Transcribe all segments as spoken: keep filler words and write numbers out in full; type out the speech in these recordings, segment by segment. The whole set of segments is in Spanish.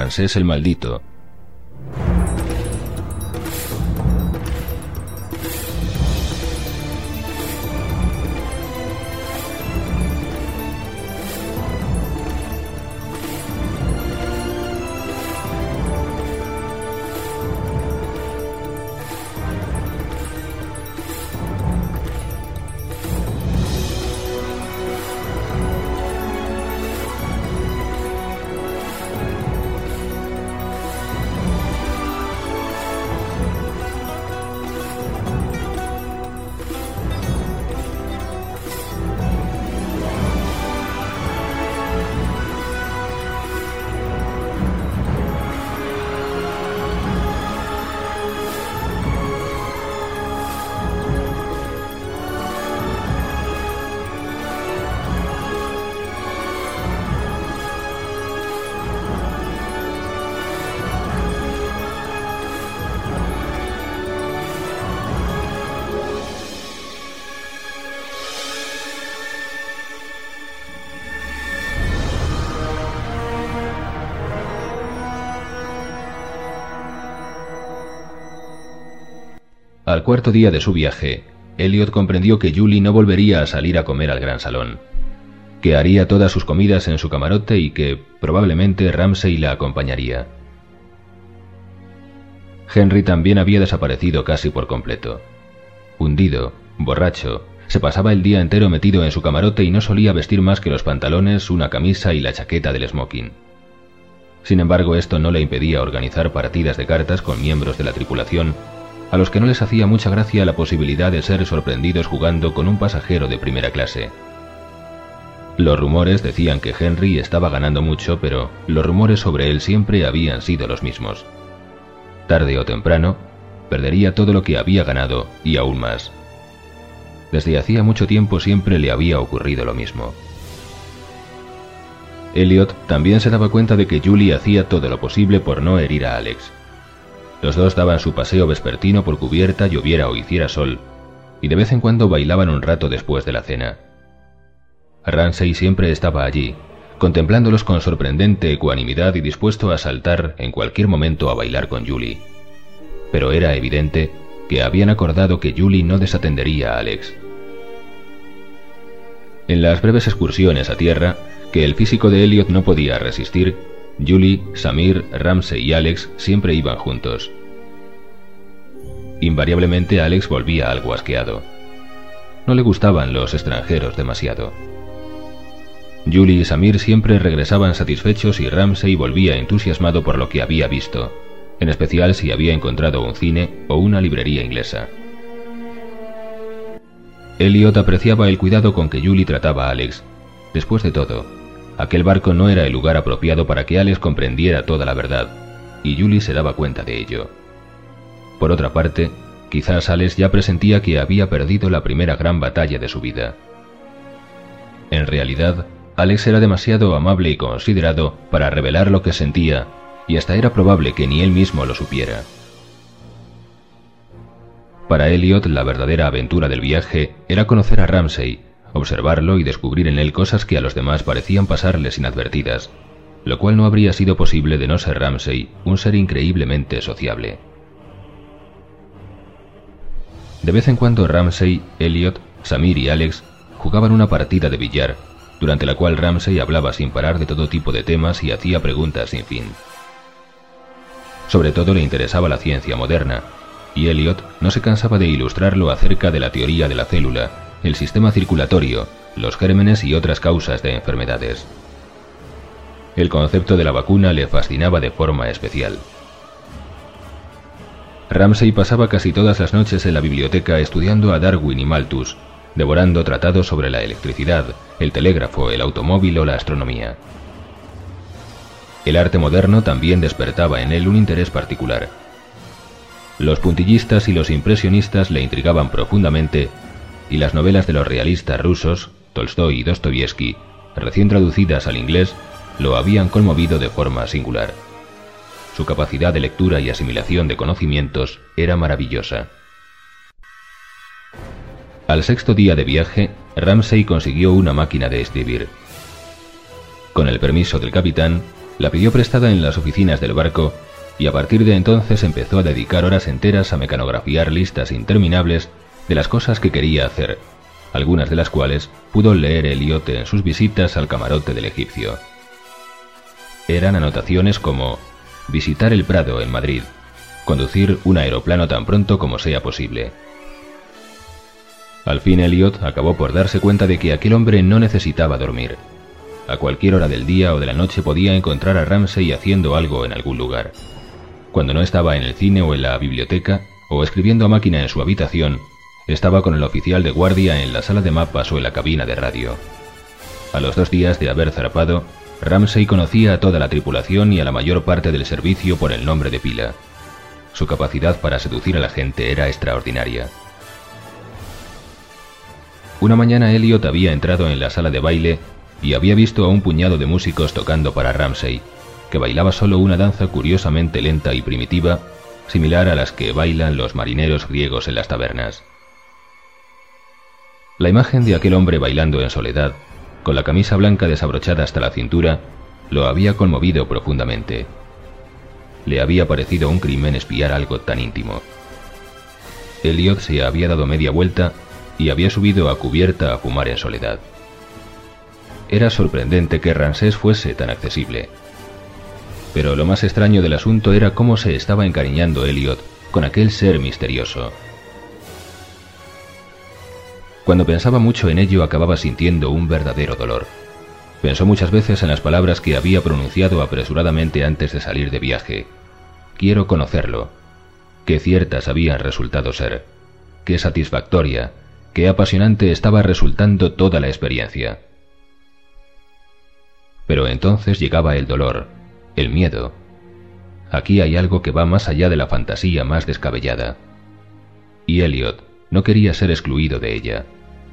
Ramsés el Maldito. Al cuarto día de su viaje, Elliot comprendió que Julie no volvería a salir a comer al gran salón, que haría todas sus comidas en su camarote y que, probablemente, Ramsay la acompañaría. Henry también había desaparecido casi por completo. Hundido, borracho, se pasaba el día entero metido en su camarote y no solía vestir más que los pantalones, una camisa y la chaqueta del smoking. Sin embargo, esto no le impedía organizar partidas de cartas con miembros de la tripulación, a los que no les hacía mucha gracia la posibilidad de ser sorprendidos jugando con un pasajero de primera clase. Los rumores decían que Henry estaba ganando mucho, pero los rumores sobre él siempre habían sido los mismos. Tarde o temprano, perdería todo lo que había ganado y aún más. Desde hacía mucho tiempo siempre le había ocurrido lo mismo. Elliot también se daba cuenta de que Julie hacía todo lo posible por no herir a Alex. Los dos daban su paseo vespertino por cubierta, lloviera o hiciera sol, y de vez en cuando bailaban un rato después de la cena. Ramsay siempre estaba allí, contemplándolos con sorprendente ecuanimidad y dispuesto a saltar en cualquier momento a bailar con Julie. Pero era evidente que habían acordado que Julie no desatendería a Alex. En las breves excursiones a tierra, que el físico de Elliot no podía resistir, Julie, Samir, Ramsay y Alex siempre iban juntos. Invariablemente Alex volvía algo asqueado. No le gustaban los extranjeros demasiado. Julie y Samir siempre regresaban satisfechos y Ramsay volvía entusiasmado por lo que había visto, en especial si había encontrado un cine o una librería inglesa. Elliot apreciaba el cuidado con que Julie trataba a Alex. Después de todo, aquel barco no era el lugar apropiado para que Alex comprendiera toda la verdad, y Julie se daba cuenta de ello. Por otra parte, quizás Alex ya presentía que había perdido la primera gran batalla de su vida. En realidad, Alex era demasiado amable y considerado para revelar lo que sentía, y hasta era probable que ni él mismo lo supiera. Para Elliot, la verdadera aventura del viaje era conocer a Ramsay, observarlo y descubrir en él cosas que a los demás parecían pasarles inadvertidas, lo cual no habría sido posible de no ser Ramsay un ser increíblemente sociable. De vez en cuando Ramsay, Elliot, Samir y Alex jugaban una partida de billar, durante la cual Ramsay hablaba sin parar de todo tipo de temas y hacía preguntas sin fin. Sobre todo le interesaba la ciencia moderna, y Elliot no se cansaba de ilustrarlo acerca de la teoría de la célula, el sistema circulatorio, los gérmenes y otras causas de enfermedades. El concepto de la vacuna le fascinaba de forma especial. Ramsay pasaba casi todas las noches en la biblioteca estudiando a Darwin y Malthus, devorando tratados sobre la electricidad, el telégrafo, el automóvil o la astronomía. El arte moderno también despertaba en él un interés particular. Los puntillistas y los impresionistas le intrigaban profundamente, y las novelas de los realistas rusos, Tolstói y Dostoyevsky, recién traducidas al inglés, lo habían conmovido de forma singular. Su capacidad de lectura y asimilación de conocimientos era maravillosa. Al sexto día de viaje, Ramsay consiguió una máquina de escribir. Con el permiso del capitán, La pidió prestada en las oficinas del barco y a partir de entonces empezó a dedicar horas enteras a mecanografiar listas interminables de las cosas que quería hacer, algunas de las cuales pudo leer Elliot en sus visitas al camarote del egipcio. Eran anotaciones como visitar el Prado en Madrid, conducir un aeroplano tan pronto como sea posible. Al fin Elliot acabó por darse cuenta de que aquel hombre no necesitaba dormir. A cualquier hora del día o de la noche podía encontrar a Ramsay haciendo algo en algún lugar. Cuando no estaba en el cine o en la biblioteca, o escribiendo a máquina en su habitación, estaba con el oficial de guardia en la sala de mapas o en la cabina de radio. A los dos días de haber zarpado, Ramsay conocía a toda la tripulación y a la mayor parte del servicio por el nombre de pila. Su capacidad para seducir a la gente era extraordinaria. Una mañana Elliot había entrado en la sala de baile y había visto a un puñado de músicos tocando para Ramsay, que bailaba solo una danza curiosamente lenta y primitiva, similar a las que bailan los marineros griegos en las tabernas. La imagen de aquel hombre bailando en soledad, con la camisa blanca desabrochada hasta la cintura, lo había conmovido profundamente. Le había parecido un crimen espiar algo tan íntimo. Elliot se había dado media vuelta y había subido a cubierta a fumar en soledad. Era sorprendente que Ramsés fuese tan accesible. Pero lo más extraño del asunto era cómo se estaba encariñando Elliot con aquel ser misterioso. Cuando pensaba mucho en ello acababa sintiendo un verdadero dolor. Pensó muchas veces en las palabras que había pronunciado apresuradamente antes de salir de viaje. Quiero conocerlo. Qué ciertas habían resultado ser. Qué satisfactoria, qué apasionante estaba resultando toda la experiencia. Pero entonces llegaba el dolor, el miedo. Aquí hay algo que va más allá de la fantasía más descabellada. Y Elliot no quería ser excluido de ella.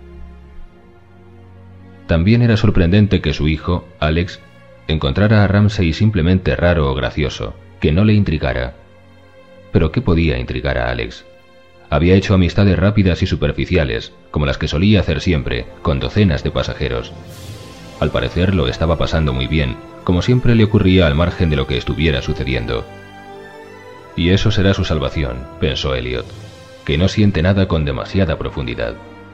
También era sorprendente que su hijo, Alex, encontrara a Ramsay simplemente raro o gracioso, que no le intrigara. ¿Pero qué podía intrigar a Alex? Había hecho amistades rápidas y superficiales, como las que solía hacer siempre, con docenas de pasajeros. Al parecer lo estaba pasando muy bien, como siempre le ocurría al margen de lo que estuviera sucediendo. Y eso será su salvación, pensó Elliot, que no siente nada con demasiada profundidad.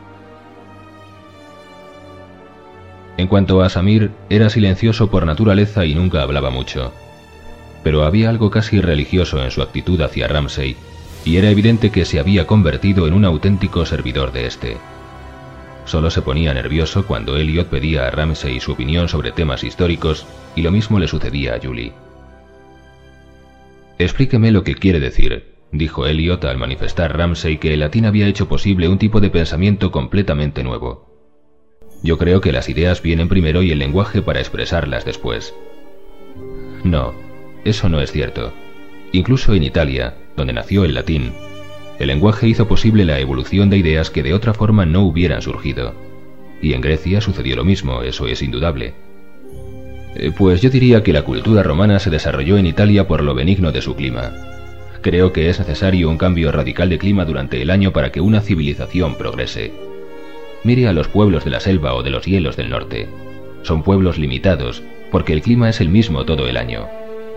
En cuanto a Samir, era silencioso por naturaleza y nunca hablaba mucho. Pero había algo casi religioso en su actitud hacia Ramsay, y era evidente que se había convertido en un auténtico servidor de éste. Solo se ponía nervioso cuando Elliot pedía a Ramsay su opinión sobre temas históricos, y lo mismo le sucedía a Julie. «Explíqueme lo que quiere decir», dijo Elliot al manifestar Ramsay que el latín había hecho posible un tipo de pensamiento completamente nuevo. «Yo creo que las ideas vienen primero y el lenguaje para expresarlas después». «No, eso no es cierto. Incluso en Italia, donde nació el latín, el lenguaje hizo posible la evolución de ideas que de otra forma no hubieran surgido. Y en Grecia sucedió lo mismo, eso es indudable. Pues yo diría que la cultura romana se desarrolló en Italia por lo benigno de su clima. Creo que es necesario un cambio radical de clima durante el año para que una civilización progrese. Mire a los pueblos de la selva o de los hielos del norte. Son pueblos limitados, porque el clima es el mismo todo el año».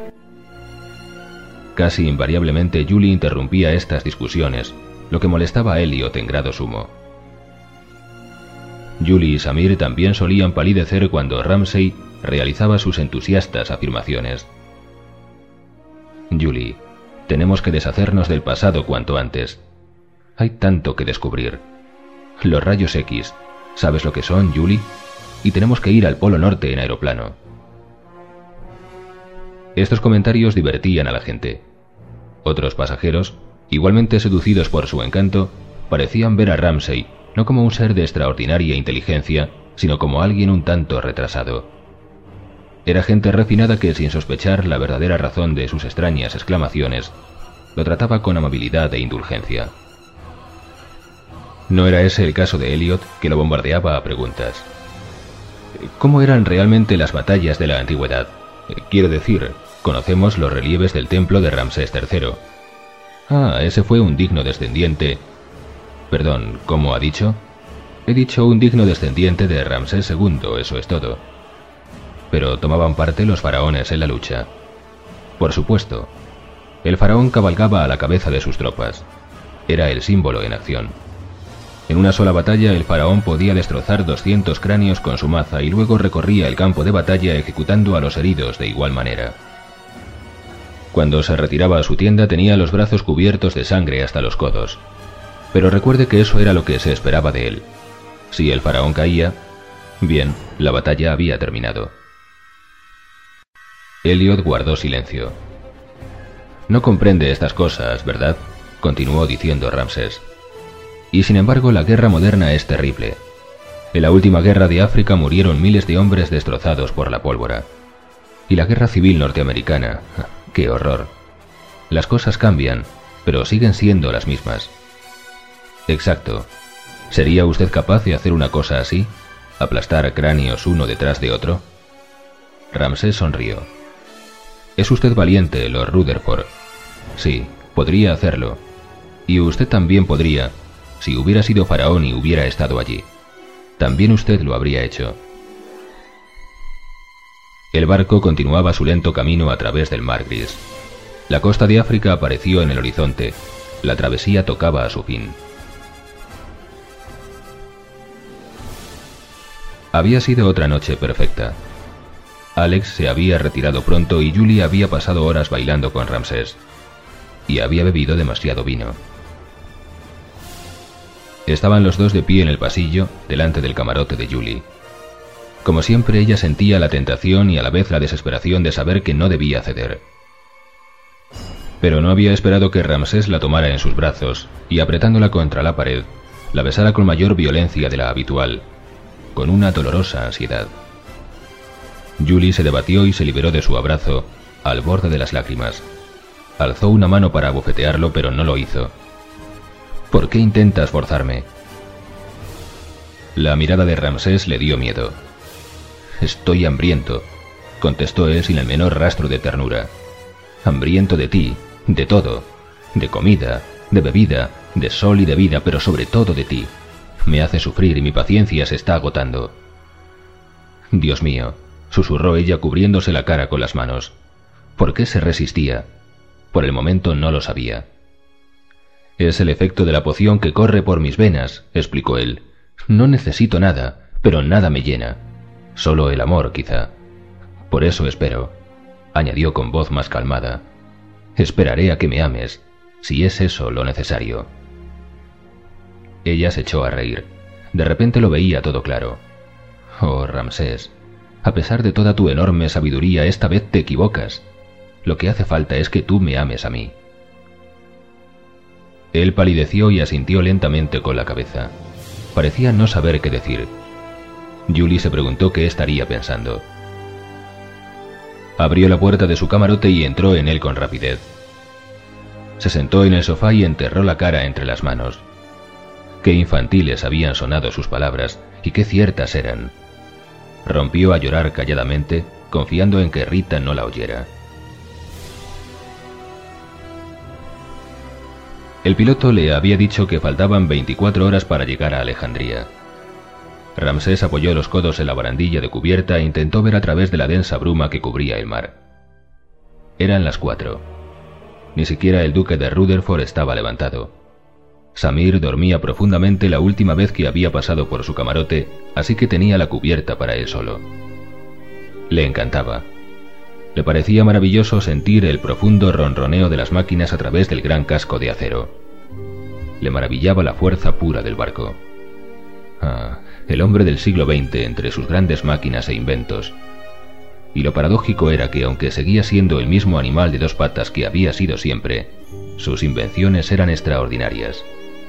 Casi invariablemente Julie interrumpía estas discusiones, lo que molestaba a Elliot en grado sumo. Julie y Samir también solían palidecer cuando Ramsay realizaba sus entusiastas afirmaciones. «Julie, tenemos que deshacernos del pasado cuanto antes. Hay tanto que descubrir. Los rayos X, ¿sabes lo que son, Julie? Y tenemos que ir al Polo Norte en aeroplano». Estos comentarios divertían a la gente. Otros pasajeros, igualmente seducidos por su encanto, parecían ver a Ramsay no como un ser de extraordinaria inteligencia, sino como alguien un tanto retrasado. Era gente refinada que, sin sospechar la verdadera razón de sus extrañas exclamaciones, lo trataba con amabilidad e indulgencia. No era ese el caso de Elliot, que lo bombardeaba a preguntas. ¿Cómo eran realmente las batallas de la antigüedad? Quiero decir, conocemos los relieves del templo de Ramsés tercero. Ah, ese fue un digno descendiente. Perdón, ¿cómo ha dicho? He dicho un digno descendiente de Ramsés segundo, eso es todo. Pero ¿tomaban parte los faraones en la lucha? Por supuesto. El faraón cabalgaba a la cabeza de sus tropas. Era el símbolo en acción. En una sola batalla el faraón podía destrozar doscientos cráneos con su maza y luego recorría el campo de batalla ejecutando a los heridos de igual manera. Cuando se retiraba a su tienda tenía los brazos cubiertos de sangre hasta los codos. Pero recuerde que eso era lo que se esperaba de él. Si el faraón caía, bien, la batalla había terminado. Elliot guardó silencio. No comprende estas cosas, ¿verdad?, continuó diciendo Ramsés. Y sin embargo la guerra moderna es terrible. En la última guerra de África murieron miles de hombres destrozados por la pólvora. Y la guerra civil norteamericana, ¡qué horror! Las cosas cambian, pero siguen siendo las mismas. Exacto. ¿Sería usted capaz de hacer una cosa así? ¿Aplastar cráneos uno detrás de otro? Ramsés sonrió. Es usted valiente, Lord Rutherford. Sí, podría hacerlo. Y usted también podría, si hubiera sido faraón y hubiera estado allí. También usted lo habría hecho. El barco continuaba su lento camino a través del mar gris. La costa de África apareció en el horizonte. La travesía tocaba a su fin. Había sido otra noche perfecta. Alex se había retirado pronto y Julie había pasado horas bailando con Ramsés. Y había bebido demasiado vino. Estaban los dos de pie en el pasillo, delante del camarote de Julie. Como siempre, ella sentía la tentación y a la vez la desesperación de saber que no debía ceder. Pero no había esperado que Ramsés la tomara en sus brazos y, apretándola contra la pared, la besara con mayor violencia de la habitual, con una dolorosa ansiedad. Julie se debatió y se liberó de su abrazo, al borde de las lágrimas. Alzó una mano para abofetearlo, pero no lo hizo. ¿Por qué intentas forzarme? La mirada de Ramsés le dio miedo. Estoy hambriento, contestó él sin el menor rastro de ternura. Hambriento de ti, de todo, de comida, de bebida, de sol y de vida, pero sobre todo de ti. Me hace sufrir y mi paciencia se está agotando. Dios mío, susurró ella cubriéndose la cara con las manos. ¿Por qué se resistía? Por el momento no lo sabía. Es el efecto de la poción que corre por mis venas, explicó él. No necesito nada, pero nada me llena. Solo el amor, quizá. Por eso espero, añadió con voz más calmada. Esperaré a que me ames, si es eso lo necesario. Ella se echó a reír. De repente lo veía todo claro. Oh, Ramsés, a pesar de toda tu enorme sabiduría, esta vez te equivocas. Lo que hace falta es que tú me ames a mí. Él palideció y asintió lentamente con la cabeza. Parecía no saber qué decir. Julie se preguntó qué estaría pensando. Abrió la puerta de su camarote y entró en él con rapidez. Se sentó en el sofá y enterró la cara entre las manos. Qué infantiles habían sonado sus palabras y qué ciertas eran. Rompió a llorar calladamente, confiando en que Rita no la oyera. El piloto le había dicho que faltaban veinticuatro horas para llegar a Alejandría. Ramsés apoyó los codos en la barandilla de cubierta e intentó ver a través de la densa bruma que cubría el mar. Eran las cuatro. Ni siquiera el duque de Rutherford estaba levantado. Samir dormía profundamente la última vez que había pasado por su camarote, así que tenía la cubierta para él solo. Le encantaba. Le parecía maravilloso sentir el profundo ronroneo de las máquinas a través del gran casco de acero. Le maravillaba la fuerza pura del barco. Ah, el hombre del siglo veinte entre sus grandes máquinas e inventos. Y lo paradójico era que, aunque seguía siendo el mismo animal de dos patas que había sido siempre, sus invenciones eran extraordinarias.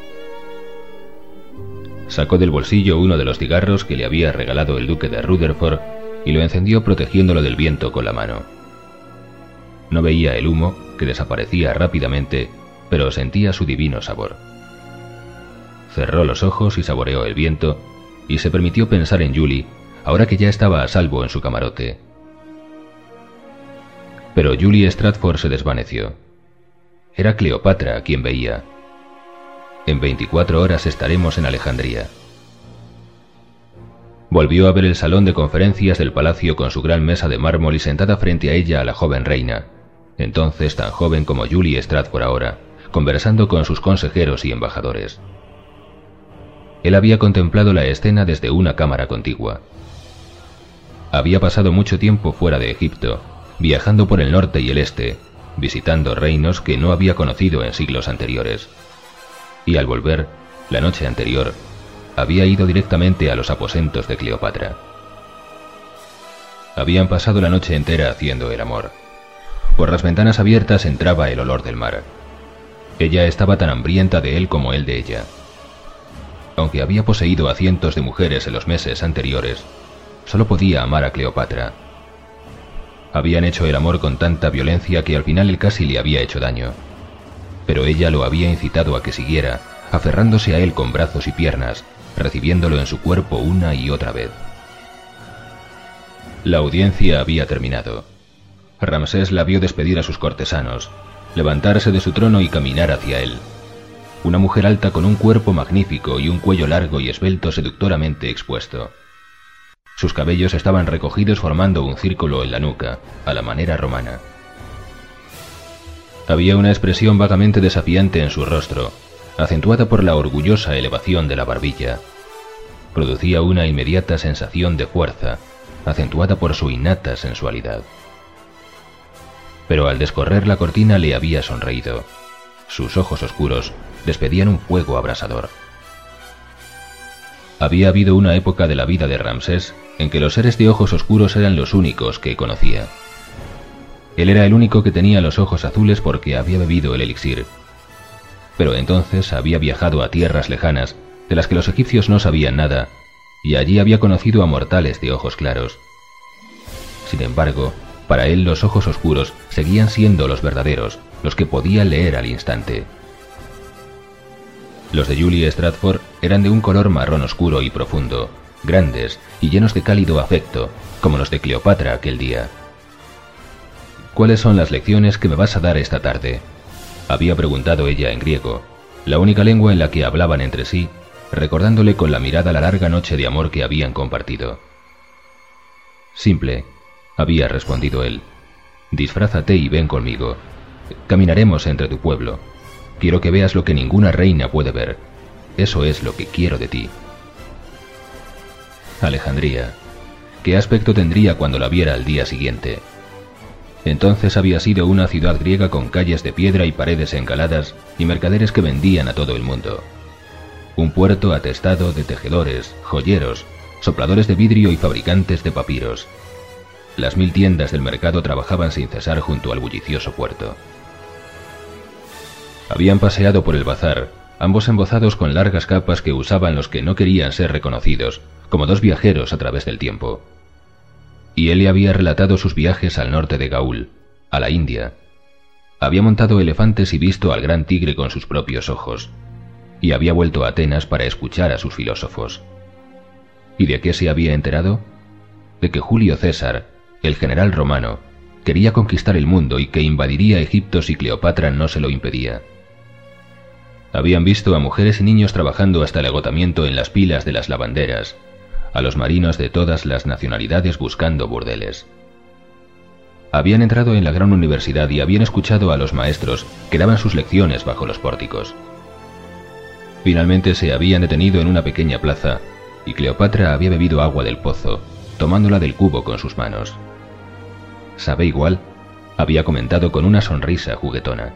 Sacó del bolsillo uno de los cigarros que le había regalado el duque de Rutherford y lo encendió protegiéndolo del viento con la mano. No veía el humo, que desaparecía rápidamente, pero sentía su divino sabor. Cerró los ojos y saboreó el viento, y se permitió pensar en Julie, ahora que ya estaba a salvo en su camarote. Pero Julie Stratford se desvaneció. Era Cleopatra a quien veía. En veinticuatro horas estaremos en Alejandría. Volvió a ver el salón de conferencias del palacio con su gran mesa de mármol y sentada frente a ella a la joven reina, entonces tan joven como Julie Stratford ahora, conversando con sus consejeros y embajadores. Él había contemplado la escena desde una cámara contigua. Había pasado mucho tiempo fuera de Egipto, viajando por el norte y el este, visitando reinos que no había conocido en siglos anteriores. Y al volver, la noche anterior, había ido directamente a los aposentos de Cleopatra. Habían pasado la noche entera haciendo el amor. Por las ventanas abiertas entraba el olor del mar. Ella estaba tan hambrienta de él como él de ella. Aunque había poseído a cientos de mujeres en los meses anteriores, solo podía amar a Cleopatra. Habían hecho el amor con tanta violencia que al final él casi le había hecho daño. Pero ella lo había incitado a que siguiera, aferrándose a él con brazos y piernas, recibiéndolo en su cuerpo una y otra vez. La audiencia había terminado. Ramsés la vio despedir a sus cortesanos, levantarse de su trono y caminar hacia él. Una mujer alta con un cuerpo magnífico y un cuello largo y esbelto seductoramente expuesto. Sus cabellos estaban recogidos formando un círculo en la nuca, a la manera romana. Había una expresión vagamente desafiante en su rostro, acentuada por la orgullosa elevación de la barbilla. Producía una inmediata sensación de fuerza, acentuada por su innata sensualidad. Pero al descorrer la cortina le había sonreído. Sus ojos oscuros despedían un fuego abrasador. Había habido una época de la vida de Ramsés en que los seres de ojos oscuros eran los únicos que conocía. Él era el único que tenía los ojos azules porque había bebido el elixir. Pero entonces había viajado a tierras lejanas de las que los egipcios no sabían nada, y allí había conocido a mortales de ojos claros. Sin embargo, para él los ojos oscuros seguían siendo los verdaderos, los que podía leer al instante. Los de Julie Stratford eran de un color marrón oscuro y profundo, grandes y llenos de cálido afecto, como los de Cleopatra aquel día. ¿Cuáles son las lecciones que me vas a dar esta tarde?, había preguntado ella en griego, la única lengua en la que hablaban entre sí, recordándole con la mirada la larga noche de amor que habían compartido. Simple, había respondido él. Disfrázate y ven conmigo. Caminaremos entre tu pueblo. Quiero que veas lo que ninguna reina puede ver. Eso es lo que quiero de ti. Alejandría. ¿Qué aspecto tendría cuando la viera al día siguiente? Entonces había sido una ciudad griega con calles de piedra y paredes encaladas y mercaderes que vendían a todo el mundo. Un puerto atestado de tejedores, joyeros, sopladores de vidrio y fabricantes de papiros. Las mil tiendas del mercado trabajaban sin cesar junto al bullicioso puerto. Habían paseado por el bazar, ambos embozados con largas capas que usaban los que no querían ser reconocidos, como dos viajeros a través del tiempo. Y él le había relatado sus viajes al norte de Gaul, a la India. Había montado elefantes y visto al gran tigre con sus propios ojos, y había vuelto a Atenas para escuchar a sus filósofos. ¿Y de qué se había enterado? De que Julio César, el general romano, quería conquistar el mundo y que invadiría Egipto si Cleopatra no se lo impedía. Habían visto a mujeres y niños trabajando hasta el agotamiento en las pilas de las lavanderas, a los marinos de todas las nacionalidades buscando burdeles. Habían entrado en la gran universidad y habían escuchado a los maestros que daban sus lecciones bajo los pórticos. Finalmente se habían detenido en una pequeña plaza y Cleopatra había bebido agua del pozo, tomándola del cubo con sus manos. ¿Sabe igual?, había comentado con una sonrisa juguetona.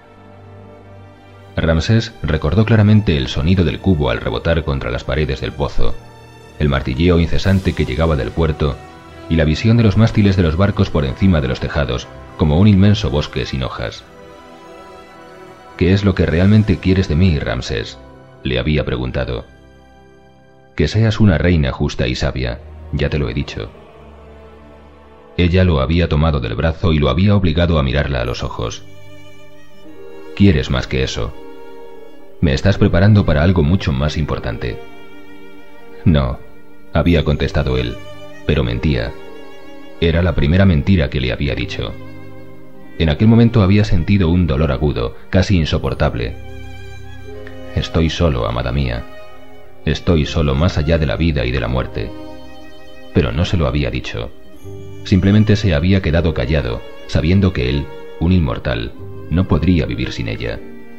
Ramsés recordó claramente el sonido del cubo al rebotar contra las paredes del pozo, el martilleo incesante que llegaba del puerto y la visión de los mástiles de los barcos por encima de los tejados, como un inmenso bosque sin hojas. ¿Qué es lo que realmente quieres de mí, Ramsés?, le había preguntado. Que seas una reina justa y sabia, ya te lo he dicho. Ella lo había tomado del brazo y lo había obligado a mirarla a los ojos. Quieres más que eso. Me estás preparando para algo mucho más importante. No, había contestado él, pero mentía. Era la primera mentira que le había dicho. En aquel momento había sentido un dolor agudo, casi insoportable. Estoy solo, amada mía. Estoy solo más allá de la vida y de la muerte. pero no se lo había dicho. Simplemente se había quedado callado, sabiendo que él, un inmortal, no podría vivir sin ella.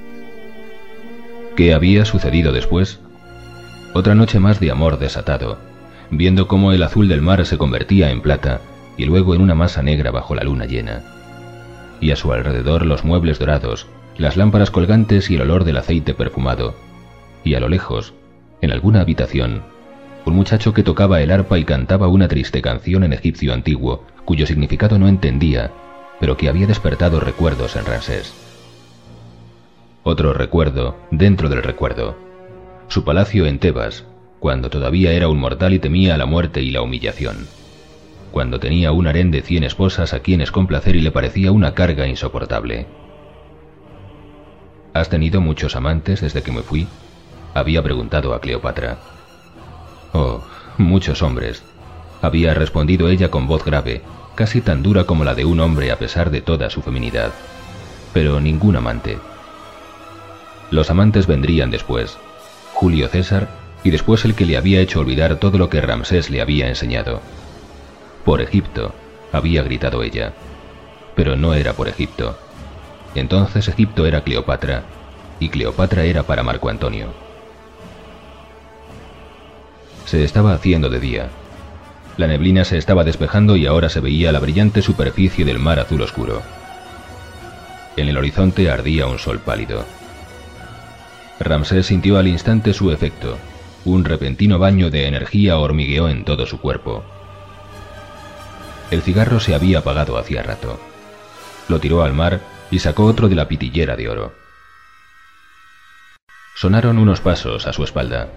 ¿Qué había sucedido después? Otra noche más de amor desatado, viendo cómo el azul del mar se convertía en plata y luego en una masa negra bajo la luna llena. Y a su alrededor los muebles dorados, las lámparas colgantes y el olor del aceite perfumado. Y a lo lejos, en alguna habitación, un muchacho que tocaba el arpa y cantaba una triste canción en egipcio antiguo, cuyo significado no entendía, pero que había despertado recuerdos en Ramsés. Otro recuerdo dentro del recuerdo. Su palacio en Tebas, cuando todavía era un mortal y temía la muerte y la humillación. Cuando tenía un harén de cien esposas a quienes complacer y le parecía una carga insoportable. ¿Has tenido muchos amantes desde que me fui?, había preguntado a Cleopatra. Oh, muchos hombres, había respondido ella con voz grave, casi tan dura como la de un hombre a pesar de toda su feminidad. Pero ningún amante. Los amantes vendrían después, Julio César, y después el que le había hecho olvidar todo lo que Ramsés le había enseñado. Por Egipto, había gritado ella. Pero no era por Egipto. Entonces Egipto era Cleopatra, y Cleopatra era para Marco Antonio. Se estaba haciendo de día. La neblina se estaba despejando y ahora se veía la brillante superficie del mar azul oscuro. En el horizonte ardía un sol pálido. Ramsés sintió al instante su efecto. Un repentino baño de energía hormigueó en todo su cuerpo. El cigarro se había apagado hacía rato. Lo tiró al mar y sacó otro de la pitillera de oro. Sonaron unos pasos a su espalda.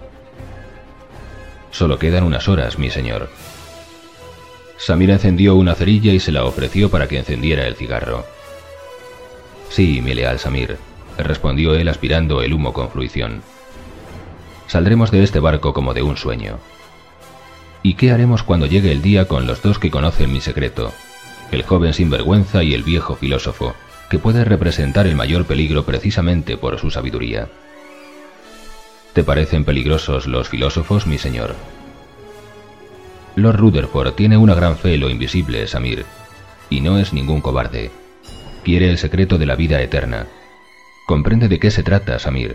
Solo quedan unas horas, mi señor. Samir encendió una cerilla y se la ofreció para que encendiera el cigarro. Sí, mi leal Samir, respondió él aspirando el humo con fruición. Saldremos de este barco como de un sueño. ¿Y qué haremos cuando llegue el día con los dos que conocen mi secreto? El joven sinvergüenza y el viejo filósofo, que puede representar el mayor peligro precisamente por su sabiduría. ¿Te parecen peligrosos los filósofos, mi señor? Lord Rutherford tiene una gran fe en lo invisible, Samir, y no es ningún cobarde. Quiere el secreto de la vida eterna. ¿Comprende de qué se trata, Samir?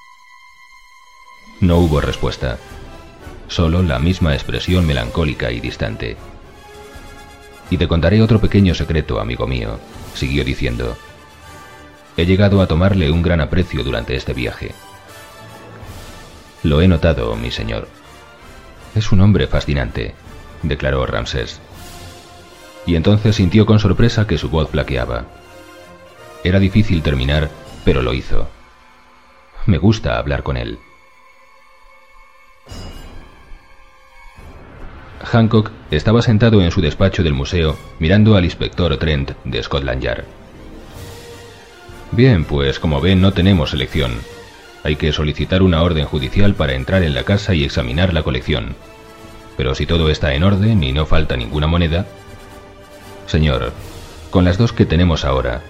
No hubo respuesta, solo la misma expresión melancólica y distante. Y te contaré otro pequeño secreto, amigo mío, siguió diciendo. He llegado a tomarle un gran aprecio durante este viaje. Lo he notado, mi señor. Es un hombre fascinante, declaró Ramsés. Y entonces sintió con sorpresa que su voz flaqueaba. Era difícil terminar, pero lo hizo. Me gusta hablar con él. Hancock estaba sentado en su despacho del museo, mirando al inspector Trent de Scotland Yard. Bien, pues como ven no tenemos elección. Hay que solicitar una orden judicial para entrar en la casa y examinar la colección. Pero si todo está en orden y no falta ninguna moneda... Señor, con las dos que tenemos ahora...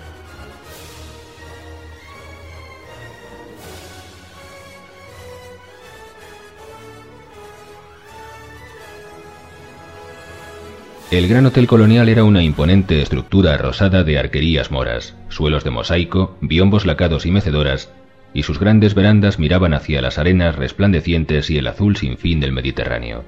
El Gran Hotel Colonial era una imponente estructura rosada de arquerías moras, suelos de mosaico, biombos lacados y mecedoras, y sus grandes verandas miraban hacia las arenas resplandecientes y el azul sin fin del Mediterráneo.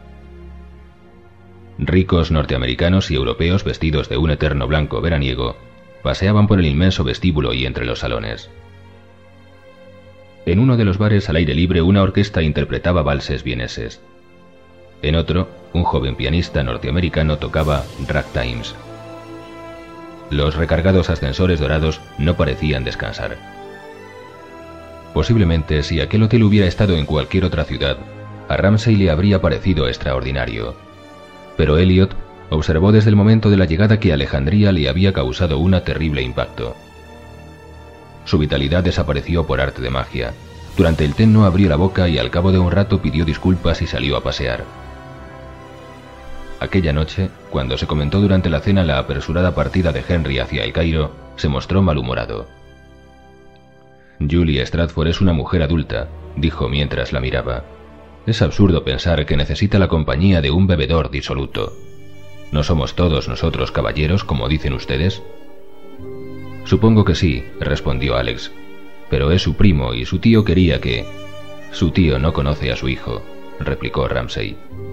Ricos norteamericanos y europeos vestidos de un eterno blanco veraniego paseaban por el inmenso vestíbulo y entre los salones. En uno de los bares al aire libre una orquesta interpretaba valses vieneses. En otro, un joven pianista norteamericano tocaba ragtimes. Los recargados ascensores dorados no parecían descansar. Posiblemente, si aquel hotel hubiera estado en cualquier otra ciudad, a Ramsay le habría parecido extraordinario. Pero Elliot observó desde el momento de la llegada que Alejandría le había causado un terrible impacto. Su vitalidad desapareció por arte de magia. Durante el té no abrió la boca y al cabo de un rato pidió disculpas y salió a pasear. Aquella noche, cuando se comentó durante la cena la apresurada partida de Henry hacia el Cairo, se mostró malhumorado. Julia Stratford es una mujer adulta, dijo mientras la miraba. Es absurdo pensar que necesita la compañía de un bebedor disoluto. ¿No somos todos nosotros caballeros, como dicen ustedes? Supongo que sí, respondió Alex, pero es su primo y su tío quería que... Su tío no conoce a su hijo, replicó Ramsay.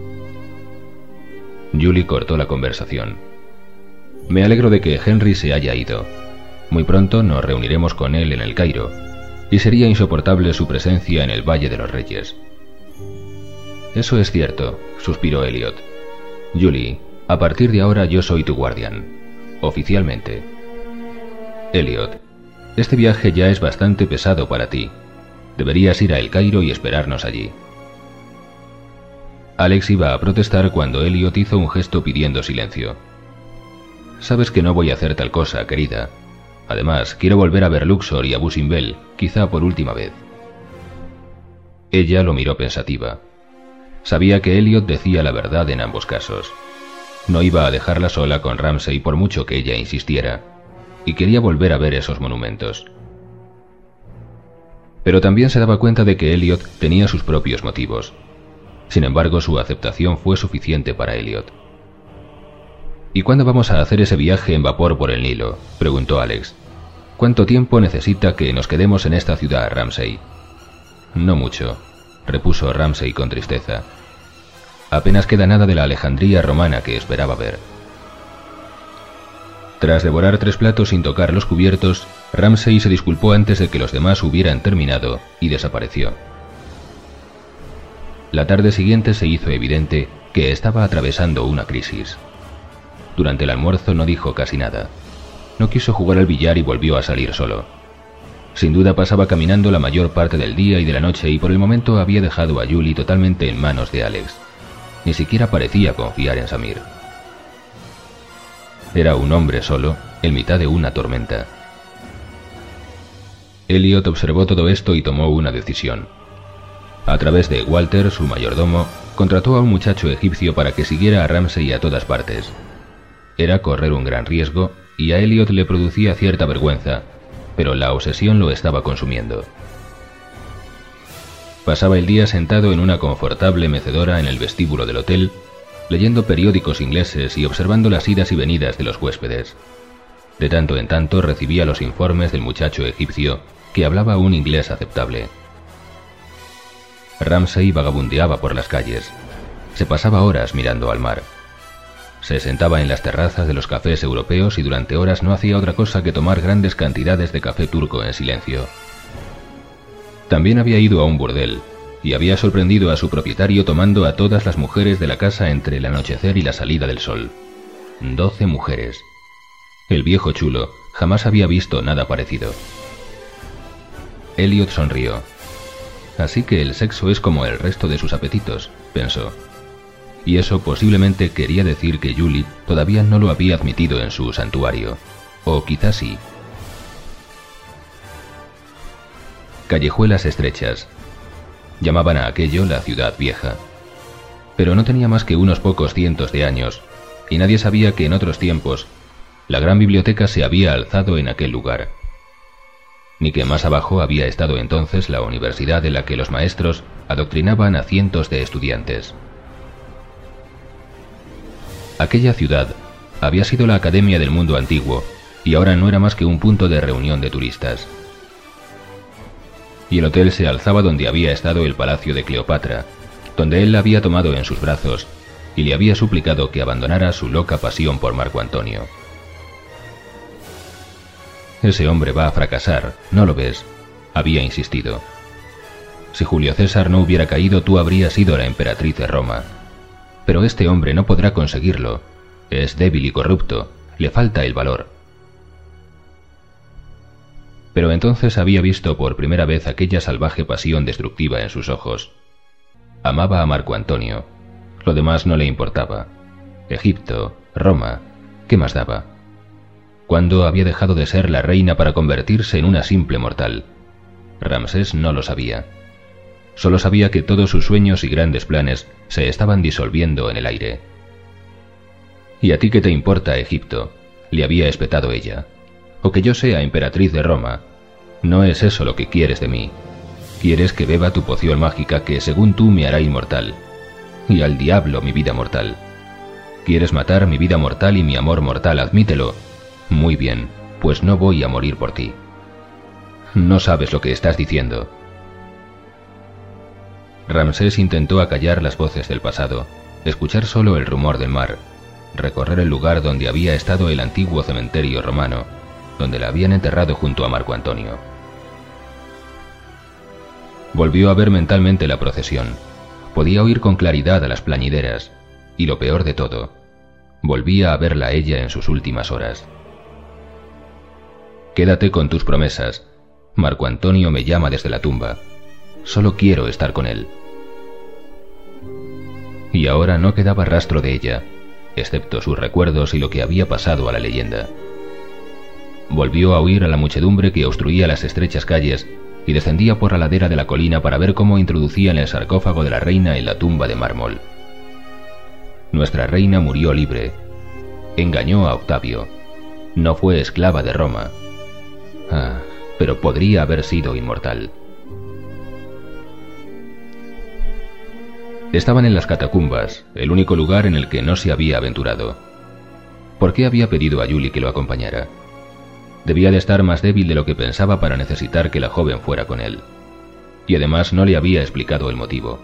Julie cortó la conversación. Me alegro de que Henry se haya ido. Muy pronto nos reuniremos con él en el Cairo, y sería insoportable su presencia en el Valle de los Reyes. Eso es cierto, suspiró Elliot. Julie, a partir de ahora yo soy tu guardián, oficialmente. Elliot, este viaje ya es bastante pesado para ti. Deberías ir a El Cairo y esperarnos allí. Alex iba a protestar cuando Elliot hizo un gesto pidiendo silencio. Sabes que no voy a hacer tal cosa, querida. Además, quiero volver a ver Luxor y a Busimbel, quizá por última vez. Ella lo miró pensativa. Sabía que Elliot decía la verdad en ambos casos. No iba a dejarla sola con Ramsay por mucho que ella insistiera, y quería volver a ver esos monumentos. Pero también se daba cuenta de que Elliot tenía sus propios motivos. Sin embargo, su aceptación fue suficiente para Elliot. ¿Y cuándo vamos a hacer ese viaje en vapor por el Nilo?, preguntó Alex. ¿Cuánto tiempo necesita que nos quedemos en esta ciudad, Ramsay? No mucho, repuso Ramsay con tristeza. Apenas queda nada de la Alejandría romana que esperaba ver. Tras devorar tres platos sin tocar los cubiertos, Ramsay se disculpó antes de que los demás hubieran terminado y desapareció. La tarde siguiente se hizo evidente que estaba atravesando una crisis. Durante el almuerzo no dijo casi nada. No quiso jugar al billar y volvió a salir solo. Sin duda pasaba caminando la mayor parte del día y de la noche y por el momento había dejado a Julie totalmente en manos de Alex. Ni siquiera parecía confiar en Samir. Era un hombre solo, en mitad de una tormenta. Elliot observó todo esto y tomó una decisión. A través de Walter, su mayordomo, contrató a un muchacho egipcio para que siguiera a Ramsay a todas partes. Era correr un gran riesgo y a Elliot le producía cierta vergüenza, pero la obsesión lo estaba consumiendo. Pasaba el día sentado en una confortable mecedora en el vestíbulo del hotel, leyendo periódicos ingleses y observando las idas y venidas de los huéspedes. De tanto en tanto recibía los informes del muchacho egipcio, que hablaba un inglés aceptable. Ramsay vagabundeaba por las calles. Se pasaba horas mirando al mar. Se sentaba en las terrazas de los cafés europeos y durante horas no hacía otra cosa que tomar grandes cantidades de café turco en silencio. También había ido a un burdel, y había sorprendido a su propietario tomando a todas las mujeres de la casa entre el anochecer y la salida del sol. Doce mujeres. El viejo chulo jamás había visto nada parecido. Elliot sonrió. Así que el sexo es como el resto de sus apetitos, pensó. Y eso posiblemente quería decir que Julie todavía no lo había admitido en su santuario. O quizás sí. Callejuelas estrechas. Llamaban a aquello la ciudad vieja. Pero no tenía más que unos pocos cientos de años, y nadie sabía que en otros tiempos la gran biblioteca se había alzado en aquel lugar, ni que más abajo había estado entonces la universidad en la que los maestros adoctrinaban a cientos de estudiantes. Aquella ciudad había sido la academia del mundo antiguo, y ahora no era más que un punto de reunión de turistas. Y el hotel se alzaba donde había estado el palacio de Cleopatra, donde él la había tomado en sus brazos y le había suplicado que abandonara su loca pasión por Marco Antonio. Ese hombre va a fracasar, ¿no lo ves?, había insistido. Si Julio César no hubiera caído, tú habrías sido la emperatriz de Roma. Pero este hombre no podrá conseguirlo. Es débil y corrupto, le falta el valor. Pero entonces había visto por primera vez aquella salvaje pasión destructiva en sus ojos. Amaba a Marco Antonio. Lo demás no le importaba. Egipto, Roma, ¿qué más daba? ¿Cuándo había dejado de ser la reina para convertirse en una simple mortal? Ramsés no lo sabía. Solo sabía que todos sus sueños y grandes planes se estaban disolviendo en el aire. ¿Y a ti qué te importa, Egipto?, le había espetado ella. O que yo sea emperatriz de Roma. No es eso lo que quieres de mí. Quieres que beba tu poción mágica que, según tú, me hará inmortal. Y al diablo mi vida mortal. Quieres matar mi vida mortal y mi amor mortal, admítelo. Muy bien, pues no voy a morir por ti. No sabes lo que estás diciendo. Ramsés intentó acallar las voces del pasado, escuchar solo el rumor del mar, recorrer el lugar donde había estado el antiguo cementerio romano, donde la habían enterrado junto a Marco Antonio. Volvió a ver mentalmente la procesión. Podía oír con claridad a las plañideras, y lo peor de todo, volvía a verla a ella en sus últimas horas. Quédate con tus promesas. Marco Antonio me llama desde la tumba. Solo quiero estar con él. Y ahora no quedaba rastro de ella, excepto sus recuerdos y lo que había pasado a la leyenda. Volvió a oír a la muchedumbre que obstruía las estrechas calles y descendía por la ladera de la colina para ver cómo introducían el sarcófago de la reina en la tumba de mármol. Nuestra reina murió libre. Engañó a Octavio. No fue esclava de Roma. Ah, pero podría haber sido inmortal. Estaban en las catacumbas, el único lugar en el que no se había aventurado. ¿Por qué había pedido a Julie que lo acompañara? Debía de estar más débil de lo que pensaba para necesitar que la joven fuera con él. Y además no le había explicado el motivo.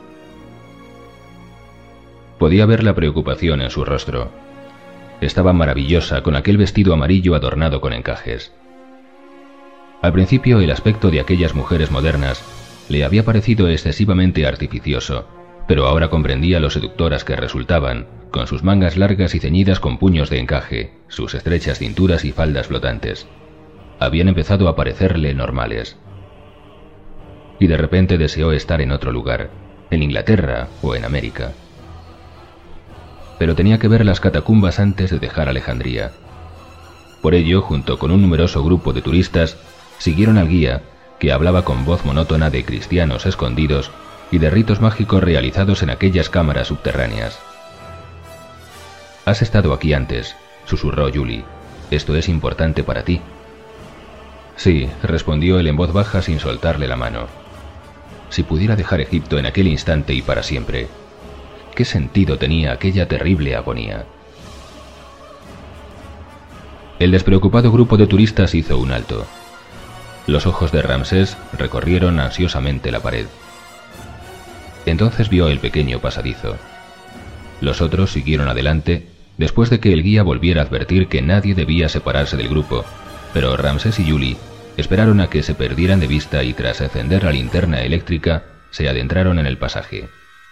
Podía ver la preocupación en su rostro. Estaba maravillosa con aquel vestido amarillo adornado con encajes. Al principio el aspecto de aquellas mujeres modernas le había parecido excesivamente artificioso, pero ahora comprendía lo seductoras que resultaban, con sus mangas largas y ceñidas con puños de encaje, sus estrechas cinturas y faldas flotantes. Habían empezado a parecerle normales. Y de repente deseó estar en otro lugar, en Inglaterra o en América. Pero tenía que ver las catacumbas antes de dejar Alejandría. Por ello, junto con un numeroso grupo de turistas, siguieron al guía, que hablaba con voz monótona de cristianos escondidos y de ritos mágicos realizados en aquellas cámaras subterráneas. «Has estado aquí antes», susurró Julie. «Esto es importante para ti». «Sí», respondió él en voz baja sin soltarle la mano. Si pudiera dejar Egipto en aquel instante y para siempre, ¿qué sentido tenía aquella terrible agonía? El despreocupado grupo de turistas hizo un alto. Los ojos de Ramsés recorrieron ansiosamente la pared. Entonces vio el pequeño pasadizo. Los otros siguieron adelante, después de que el guía volviera a advertir que nadie debía separarse del grupo, pero Ramsés y Julie esperaron a que se perdieran de vista y tras encender la linterna eléctrica, se adentraron en el pasaje.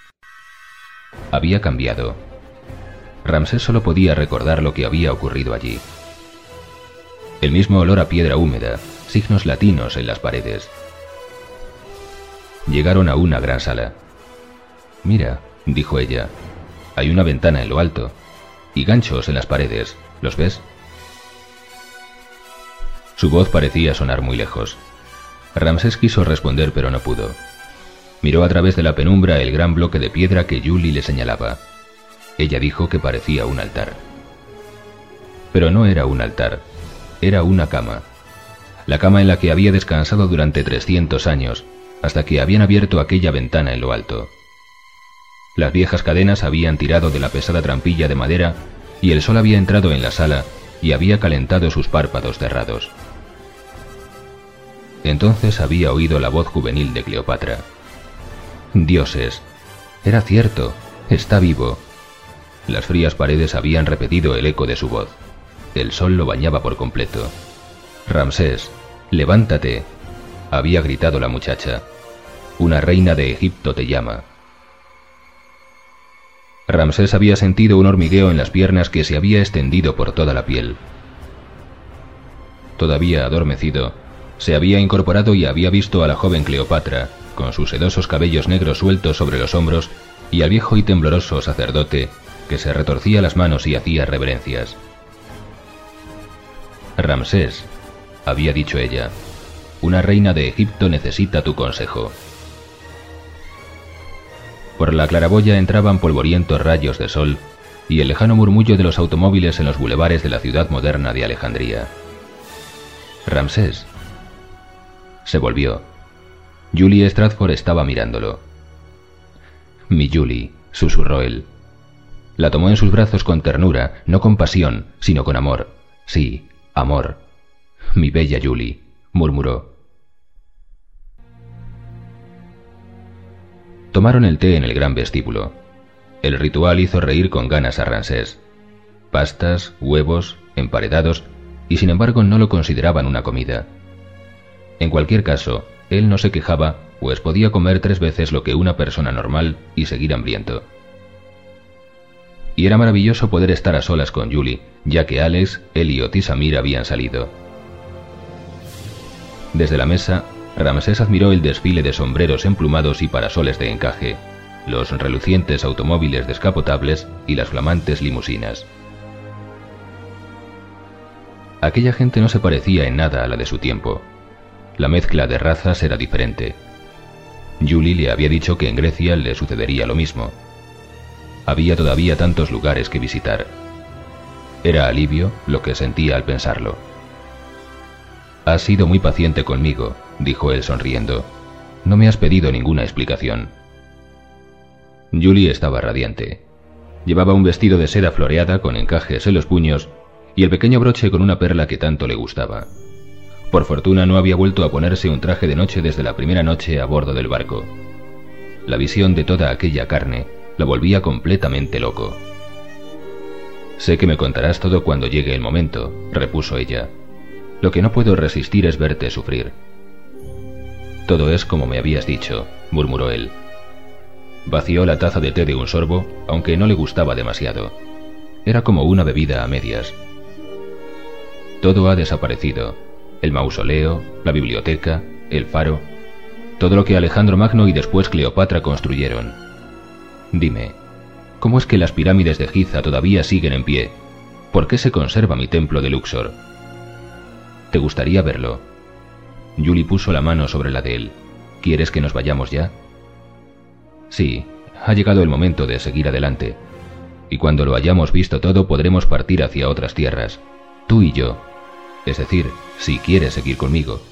Había cambiado. Ramsés solo podía recordar lo que había ocurrido allí. El mismo olor a piedra húmeda, signos latinos en las paredes. Llegaron a una gran sala. «Mira», dijo ella, «hay una ventana en lo alto, y ganchos en las paredes, ¿los ves?» Su voz parecía sonar muy lejos. Ramsés quiso responder pero no pudo. Miró a través de la penumbra el gran bloque de piedra que Julie le señalaba. Ella dijo que parecía un altar. Pero no era un altar, era una cama. La cama en la que había descansado durante trescientos años, hasta que habían abierto aquella ventana en lo alto. Las viejas cadenas habían tirado de la pesada trampilla de madera y el sol había entrado en la sala y había calentado sus párpados cerrados. Entonces había oído la voz juvenil de Cleopatra. «Dioses, era cierto, está vivo». Las frías paredes habían repetido el eco de su voz. El sol lo bañaba por completo. «Ramsés, levántate», había gritado la muchacha. «Una reina de Egipto te llama». Ramsés había sentido un hormigueo en las piernas que se había extendido por toda la piel. Todavía adormecido, se había incorporado y había visto a la joven Cleopatra, con sus sedosos cabellos negros sueltos sobre los hombros, y al viejo y tembloroso sacerdote, que se retorcía las manos y hacía reverencias. «Ramsés», había dicho ella, «una reina de Egipto necesita tu consejo». Por la claraboya entraban polvorientos rayos de sol y el lejano murmullo de los automóviles en los bulevares de la ciudad moderna de Alejandría. «Ramsés». Se volvió. Julie Stratford estaba mirándolo. «Mi Julie», susurró él. La tomó en sus brazos con ternura, no con pasión, sino con amor. Sí, amor. «Mi bella Julie», murmuró. Tomaron el té en el gran vestíbulo. El ritual hizo reír con ganas a Ramsés. Pastas, huevos, emparedados, y sin embargo no lo consideraban una comida. En cualquier caso, él no se quejaba, pues podía comer tres veces lo que una persona normal y seguir hambriento. Y era maravilloso poder estar a solas con Julie, ya que Alex, Elliot y Samir habían salido. Desde la mesa, Ramsés admiró el desfile de sombreros emplumados y parasoles de encaje, los relucientes automóviles descapotables y las flamantes limusinas. Aquella gente no se parecía en nada a la de su tiempo. La mezcla de razas era diferente. Julie le había dicho que en Grecia le sucedería lo mismo. Había todavía tantos lugares que visitar. Era alivio lo que sentía al pensarlo. «Has sido muy paciente conmigo», dijo él sonriendo. «No me has pedido ninguna explicación». Julie estaba radiante. Llevaba un vestido de seda floreada con encajes en los puños y el pequeño broche con una perla que tanto le gustaba. Por fortuna no había vuelto a ponerse un traje de noche desde la primera noche a bordo del barco. La visión de toda aquella carne la volvía completamente loco. «Sé que me contarás todo cuando llegue el momento», repuso ella. «Lo que no puedo resistir es verte sufrir». «Todo es como me habías dicho», murmuró él. Vació la taza de té de un sorbo, aunque no le gustaba demasiado. Era como una bebida a medias. «Todo ha desaparecido. El mausoleo, la biblioteca, el faro, todo lo que Alejandro Magno y después Cleopatra construyeron. Dime, ¿cómo es que las pirámides de Giza todavía siguen en pie? ¿Por qué se conserva mi templo de Luxor? ¿Te gustaría verlo?» Julie puso la mano sobre la de él. «¿Quieres que nos vayamos ya?» «Sí, ha llegado el momento de seguir adelante. Y cuando lo hayamos visto todo podremos partir hacia otras tierras. Tú y yo. Es decir, si quieres seguir conmigo».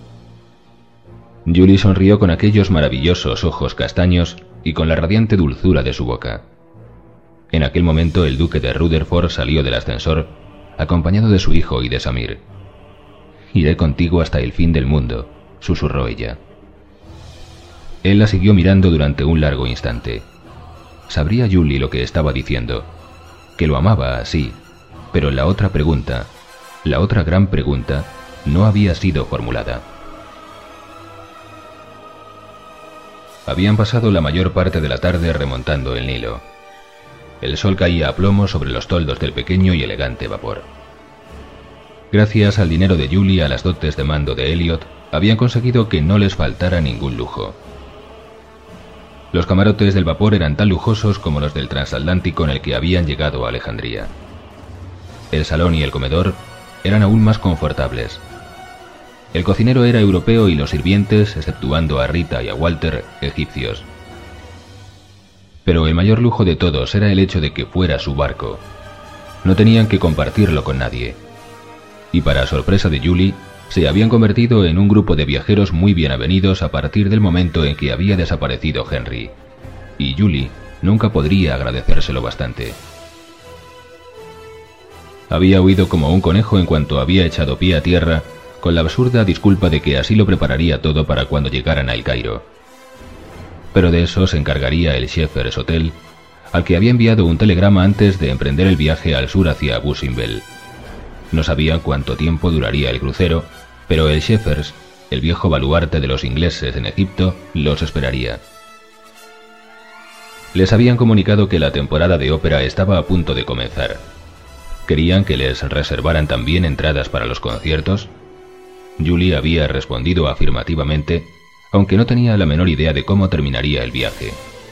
Julie sonrió con aquellos maravillosos ojos castaños y con la radiante dulzura de su boca. En aquel momento el duque de Rutherford salió del ascensor, acompañado de su hijo y de Samir. «Iré contigo hasta el fin del mundo», susurró ella. Él la siguió mirando durante un largo instante. ¿Sabría Julie lo que estaba diciendo? Que lo amaba, sí, pero la otra pregunta, la otra gran pregunta, no había sido formulada. Habían pasado la mayor parte de la tarde remontando el Nilo. El sol caía a plomo sobre los toldos del pequeño y elegante vapor. Gracias al dinero de Julie y a las dotes de mando de Elliot, habían conseguido que no les faltara ningún lujo. Los camarotes del vapor eran tan lujosos como los del transatlántico en el que habían llegado a Alejandría. El salón y el comedor eran aún más confortables. El cocinero era europeo y los sirvientes, exceptuando a Rita y a Walter, egipcios. Pero el mayor lujo de todos era el hecho de que fuera su barco. No tenían que compartirlo con nadie. Y para sorpresa de Julie, se habían convertido en un grupo de viajeros muy bien avenidos a partir del momento en que había desaparecido Henry. Y Julie nunca podría agradecérselo bastante. Había huido como un conejo en cuanto había echado pie a tierra, con la absurda disculpa de que así lo prepararía todo para cuando llegaran a El Cairo. Pero de eso se encargaría el Shepherds Hotel, al que había enviado un telegrama antes de emprender el viaje al sur hacia Abu Simbel. No sabían cuánto tiempo duraría el crucero, pero el Shepherds, el viejo baluarte de los ingleses en Egipto, los esperaría. Les habían comunicado que la temporada de ópera estaba a punto de comenzar. ¿Querían que les reservaran también entradas para los conciertos? Julie había respondido afirmativamente, aunque no tenía la menor idea de cómo terminaría el viaje.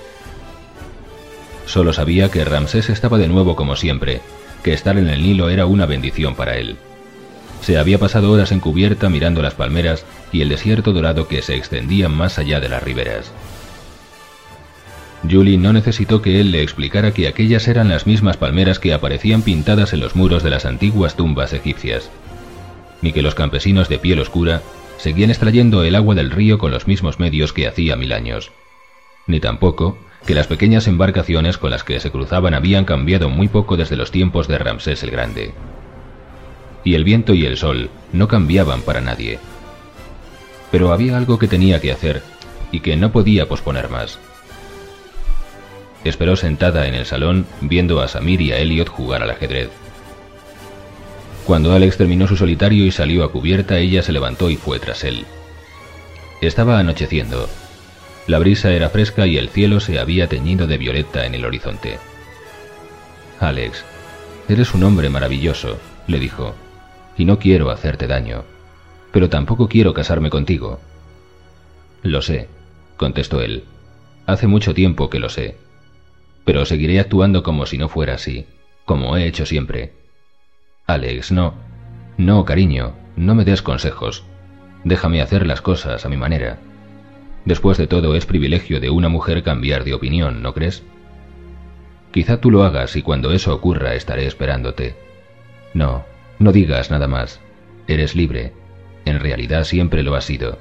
Solo sabía que Ramsés estaba de nuevo como siempre, que estar en el Nilo era una bendición para él. Se había pasado horas en cubierta mirando las palmeras y el desierto dorado que se extendía más allá de las riberas. Julie no necesitó que él le explicara que aquellas eran las mismas palmeras que aparecían pintadas en los muros de las antiguas tumbas egipcias, ni que los campesinos de piel oscura seguían extrayendo el agua del río con los mismos medios que hacía mil años. Ni tampoco que las pequeñas embarcaciones con las que se cruzaban habían cambiado muy poco desde los tiempos de Ramsés el Grande. Y el viento y el sol no cambiaban para nadie. Pero había algo que tenía que hacer y que no podía posponer más. Esperó sentada en el salón viendo a Samir y a Elliot jugar al ajedrez. Cuando Alex terminó su solitario y salió a cubierta, ella se levantó y fue tras él. Estaba anocheciendo. La brisa era fresca y el cielo se había teñido de violeta en el horizonte. «Alex, eres un hombre maravilloso», le dijo, «y no quiero hacerte daño, pero tampoco quiero casarme contigo». «Lo sé», contestó él, «hace mucho tiempo que lo sé, pero seguiré actuando como si no fuera así, como he hecho siempre». «Alex, no, no, cariño, no me des consejos. Déjame hacer las cosas a mi manera. Después de todo, es privilegio de una mujer cambiar de opinión, ¿no crees? Quizá tú lo hagas y cuando eso ocurra estaré esperándote. No, no digas nada más. Eres libre. En realidad siempre lo has sido».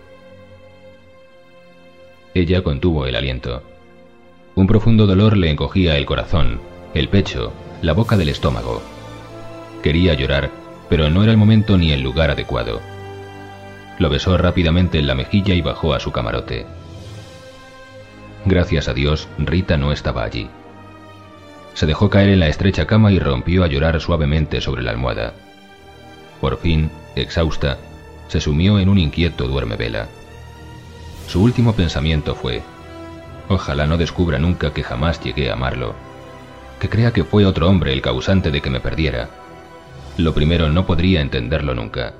Ella contuvo el aliento. Un profundo dolor le encogía el corazón, el pecho, la boca del estómago. Quería llorar, pero no era el momento ni el lugar adecuado. Lo besó rápidamente en la mejilla y bajó a su camarote. Gracias a Dios, Rita no estaba allí. Se dejó caer en la estrecha cama y rompió a llorar suavemente sobre la almohada. Por fin, exhausta, se sumió en un inquieto duermevela. Su último pensamiento fue: ojalá no descubra nunca que jamás llegué a amarlo, que crea que fue otro hombre el causante de que me perdiera. Lo primero no podría entenderlo nunca.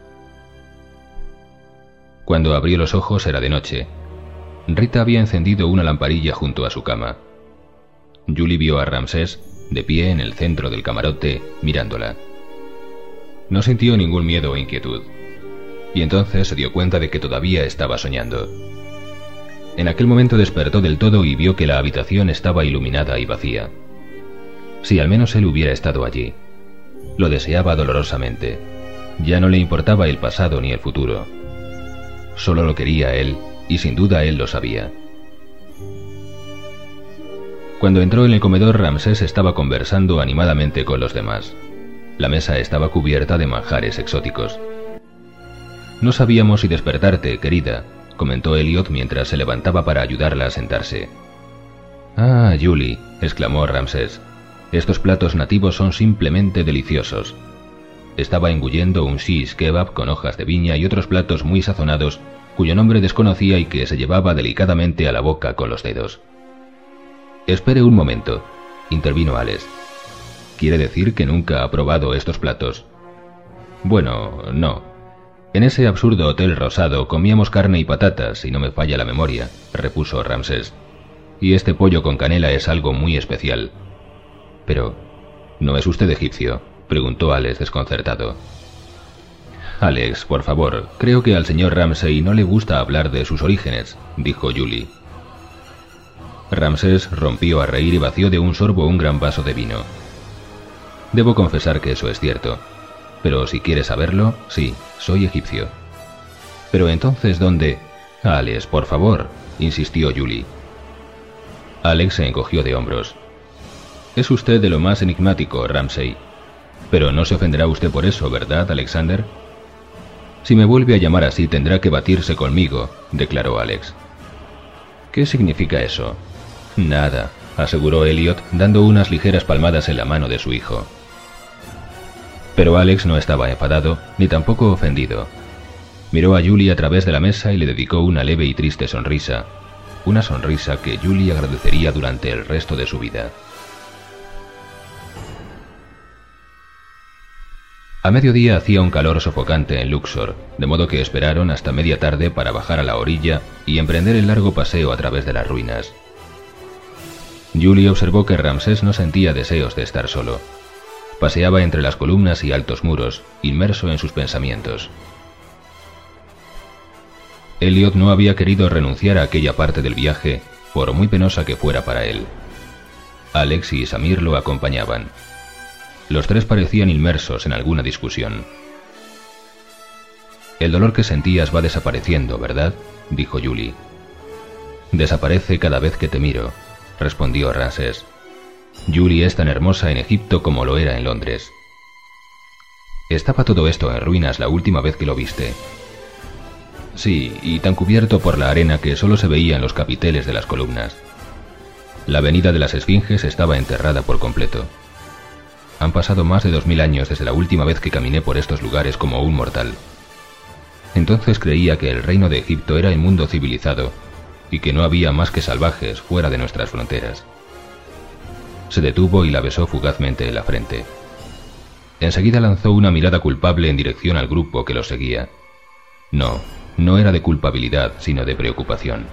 Cuando abrió los ojos era de noche. Rita había encendido una lamparilla junto a su cama. Julie vio a Ramsés, de pie en el centro del camarote, mirándola. No sintió ningún miedo o inquietud, y entonces se dio cuenta de que todavía estaba soñando. En aquel momento despertó del todo y vio que la habitación estaba iluminada y vacía. Si al menos él hubiera estado allí. Lo deseaba dolorosamente. Ya no le importaba el pasado ni el futuro. Solo lo quería él, y sin duda él lo sabía. Cuando entró en el comedor, Ramsés estaba conversando animadamente con los demás. La mesa estaba cubierta de manjares exóticos. «No sabíamos si despertarte, querida», comentó Elliot mientras se levantaba para ayudarla a sentarse. «Ah, Julie», exclamó Ramsés, «estos platos nativos son simplemente deliciosos». Estaba engullendo un shish kebab con hojas de viña y otros platos muy sazonados cuyo nombre desconocía y que se llevaba delicadamente a la boca con los dedos. «Espere un momento», intervino Alex. «¿Quiere decir que nunca ha probado estos platos?» «Bueno, no. En ese absurdo hotel rosado comíamos carne y patatas, si no me falla la memoria», repuso Ramsés. «Y este pollo con canela es algo muy especial». «Pero, ¿no es usted egipcio?», preguntó Alex desconcertado. «Alex, por favor, creo que al señor Ramsay no le gusta hablar de sus orígenes», dijo Julie. Ramsés rompió a reír y vació de un sorbo un gran vaso de vino. «Debo confesar que eso es cierto. Pero si quieres saberlo, sí, soy egipcio». «Pero entonces, ¿dónde...?» «Alex, por favor», insistió Julie. Alex se encogió de hombros. «Es usted de lo más enigmático, Ramsay. Pero no se ofenderá usted por eso, ¿verdad, Alexander?» «Si me vuelve a llamar así tendrá que batirse conmigo», declaró Alex. «¿Qué significa eso?» «Nada», aseguró Elliot, dando unas ligeras palmadas en la mano de su hijo. Pero Alex no estaba enfadado, ni tampoco ofendido. Miró a Julie a través de la mesa y le dedicó una leve y triste sonrisa, una sonrisa que Julie agradecería durante el resto de su vida. A mediodía hacía un calor sofocante en Luxor, de modo que esperaron hasta media tarde para bajar a la orilla y emprender el largo paseo a través de las ruinas. Julie observó que Ramsés no sentía deseos de estar solo. Paseaba entre las columnas y altos muros, inmerso en sus pensamientos. Elliot no había querido renunciar a aquella parte del viaje, por muy penosa que fuera para él. Alex y Samir lo acompañaban. Los tres parecían inmersos en alguna discusión. El dolor que sentías va desapareciendo, ¿verdad?, dijo Julie. Desaparece cada vez que te miro, respondió Ramsés. Julie es tan hermosa en Egipto como lo era en Londres. ¿Estaba todo esto en ruinas la última vez que lo viste? Sí, y tan cubierto por la arena que solo se veía en los capiteles de las columnas. La avenida de las Esfinges estaba enterrada por completo. Han pasado más de dos mil años desde la última vez que caminé por estos lugares como un mortal. Entonces creía que el reino de Egipto era el mundo civilizado y que no había más que salvajes fuera de nuestras fronteras. Se detuvo y la besó fugazmente en la frente. Enseguida lanzó una mirada culpable en dirección al grupo que los seguía. No, no era de culpabilidad, sino de preocupación.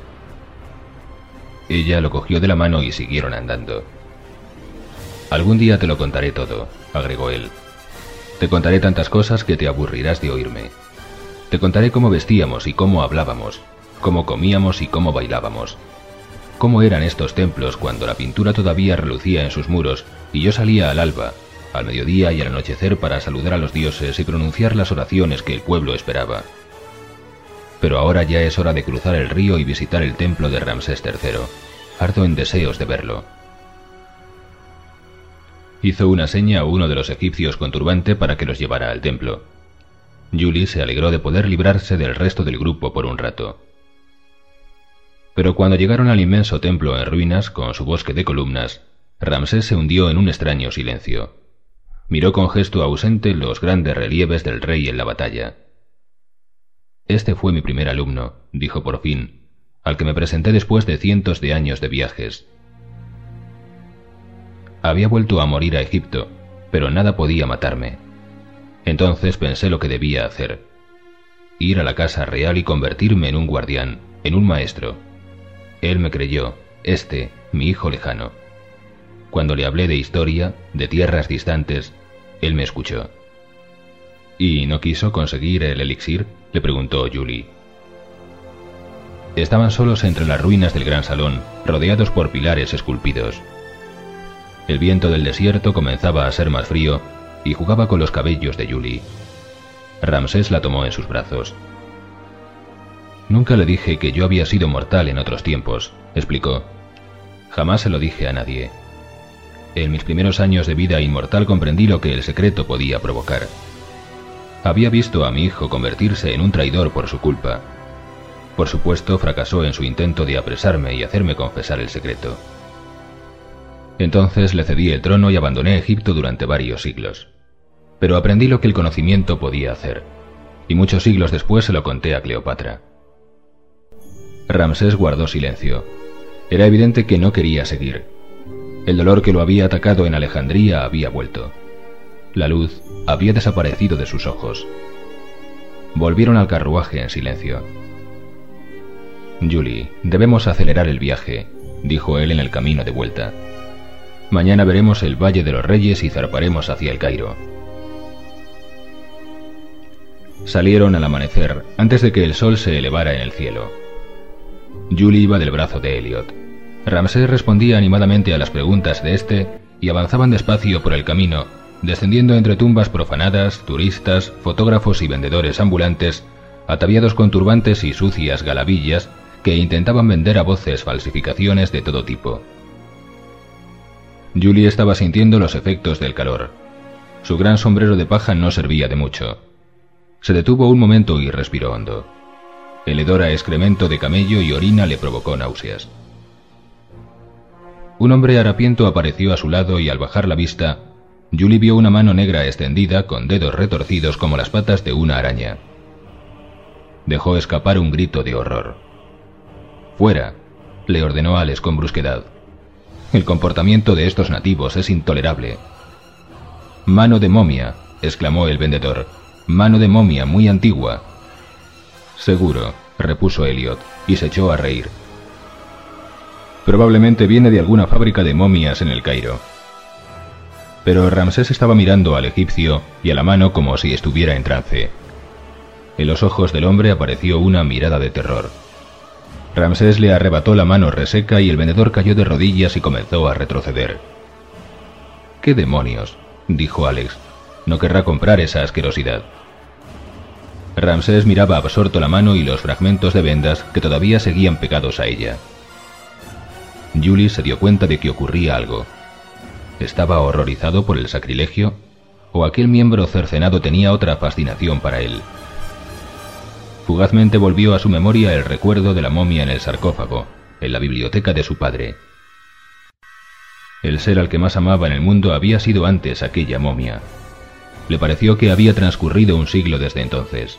Ella lo cogió de la mano y siguieron andando. Algún día te lo contaré todo, agregó él. Te contaré tantas cosas que te aburrirás de oírme. Te contaré cómo vestíamos y cómo hablábamos, cómo comíamos y cómo bailábamos. Cómo eran estos templos cuando la pintura todavía relucía en sus muros y yo salía al alba, al mediodía y al anochecer para saludar a los dioses y pronunciar las oraciones que el pueblo esperaba. Pero ahora ya es hora de cruzar el río y visitar el templo de Ramsés tercero. Ardo en deseos de verlo. Hizo una seña a uno de los egipcios con turbante para que los llevara al templo. Julie se alegró de poder librarse del resto del grupo por un rato. Pero cuando llegaron al inmenso templo en ruinas con su bosque de columnas, Ramsés se hundió en un extraño silencio. Miró con gesto ausente los grandes relieves del rey en la batalla. Este fue mi primer alumno, dijo por fin, al que me presenté después de cientos de años de viajes. Había vuelto a morir a Egipto, pero nada podía matarme. Entonces pensé lo que debía hacer. Ir a la casa real y convertirme en un guardián, en un maestro. Él me creyó, este, mi hijo lejano. Cuando le hablé de historia, de tierras distantes, él me escuchó. ¿Y no quiso conseguir el elixir?, le preguntó Julie. Estaban solos entre las ruinas del gran salón, rodeados por pilares esculpidos. El viento del desierto comenzaba a ser más frío y jugaba con los cabellos de Julie. Ramsés la tomó en sus brazos. Nunca le dije que yo había sido mortal en otros tiempos, explicó. Jamás se lo dije a nadie. En mis primeros años de vida inmortal comprendí lo que el secreto podía provocar. Había visto a mi hijo convertirse en un traidor por su culpa. Por supuesto, fracasó en su intento de apresarme y hacerme confesar el secreto. Entonces le cedí el trono y abandoné Egipto durante varios siglos. Pero aprendí lo que el conocimiento podía hacer, y muchos siglos después se lo conté a Cleopatra. Ramsés guardó silencio. Era evidente que no quería seguir. El dolor que lo había atacado en Alejandría había vuelto. La luz había desaparecido de sus ojos. Volvieron al carruaje en silencio. Julie, debemos acelerar el viaje, dijo él en el camino de vuelta. Mañana veremos el Valle de los Reyes y zarparemos hacia el Cairo. Salieron al amanecer, antes de que el sol se elevara en el cielo. Julie iba del brazo de Elliot. Ramsés respondía animadamente a las preguntas de este y avanzaban despacio por el camino, descendiendo entre tumbas profanadas, turistas, fotógrafos y vendedores ambulantes, ataviados con turbantes y sucias galavillas que intentaban vender a voces falsificaciones de todo tipo. Julie estaba sintiendo los efectos del calor. Su gran sombrero de paja no servía de mucho. Se detuvo un momento y respiró hondo. El hedor a excremento de camello y orina le provocó náuseas. Un hombre harapiento apareció a su lado y al bajar la vista, Julie vio una mano negra extendida con dedos retorcidos como las patas de una araña. Dejó escapar un grito de horror. «Fuera», le ordenó Alex con brusquedad. «El comportamiento de estos nativos es intolerable». «Mano de momia», exclamó el vendedor. «Mano de momia muy antigua». «Seguro», repuso Elliot, y se echó a reír. «Probablemente viene de alguna fábrica de momias en el Cairo». Pero Ramsés estaba mirando al egipcio y a la mano como si estuviera en trance. En los ojos del hombre apareció una mirada de terror. Ramsés le arrebató la mano reseca y el vendedor cayó de rodillas y comenzó a retroceder. «¿Qué demonios?», dijo Alex. «No querrá comprar esa asquerosidad». Ramsés miraba absorto la mano y los fragmentos de vendas que todavía seguían pegados a ella. Julie se dio cuenta de que ocurría algo. ¿Estaba horrorizado por el sacrilegio? ¿O aquel miembro cercenado tenía otra fascinación para él? Fugazmente volvió a su memoria el recuerdo de la momia en el sarcófago, en la biblioteca de su padre. El ser al que más amaba en el mundo había sido antes aquella momia. Le pareció que había transcurrido un siglo desde entonces.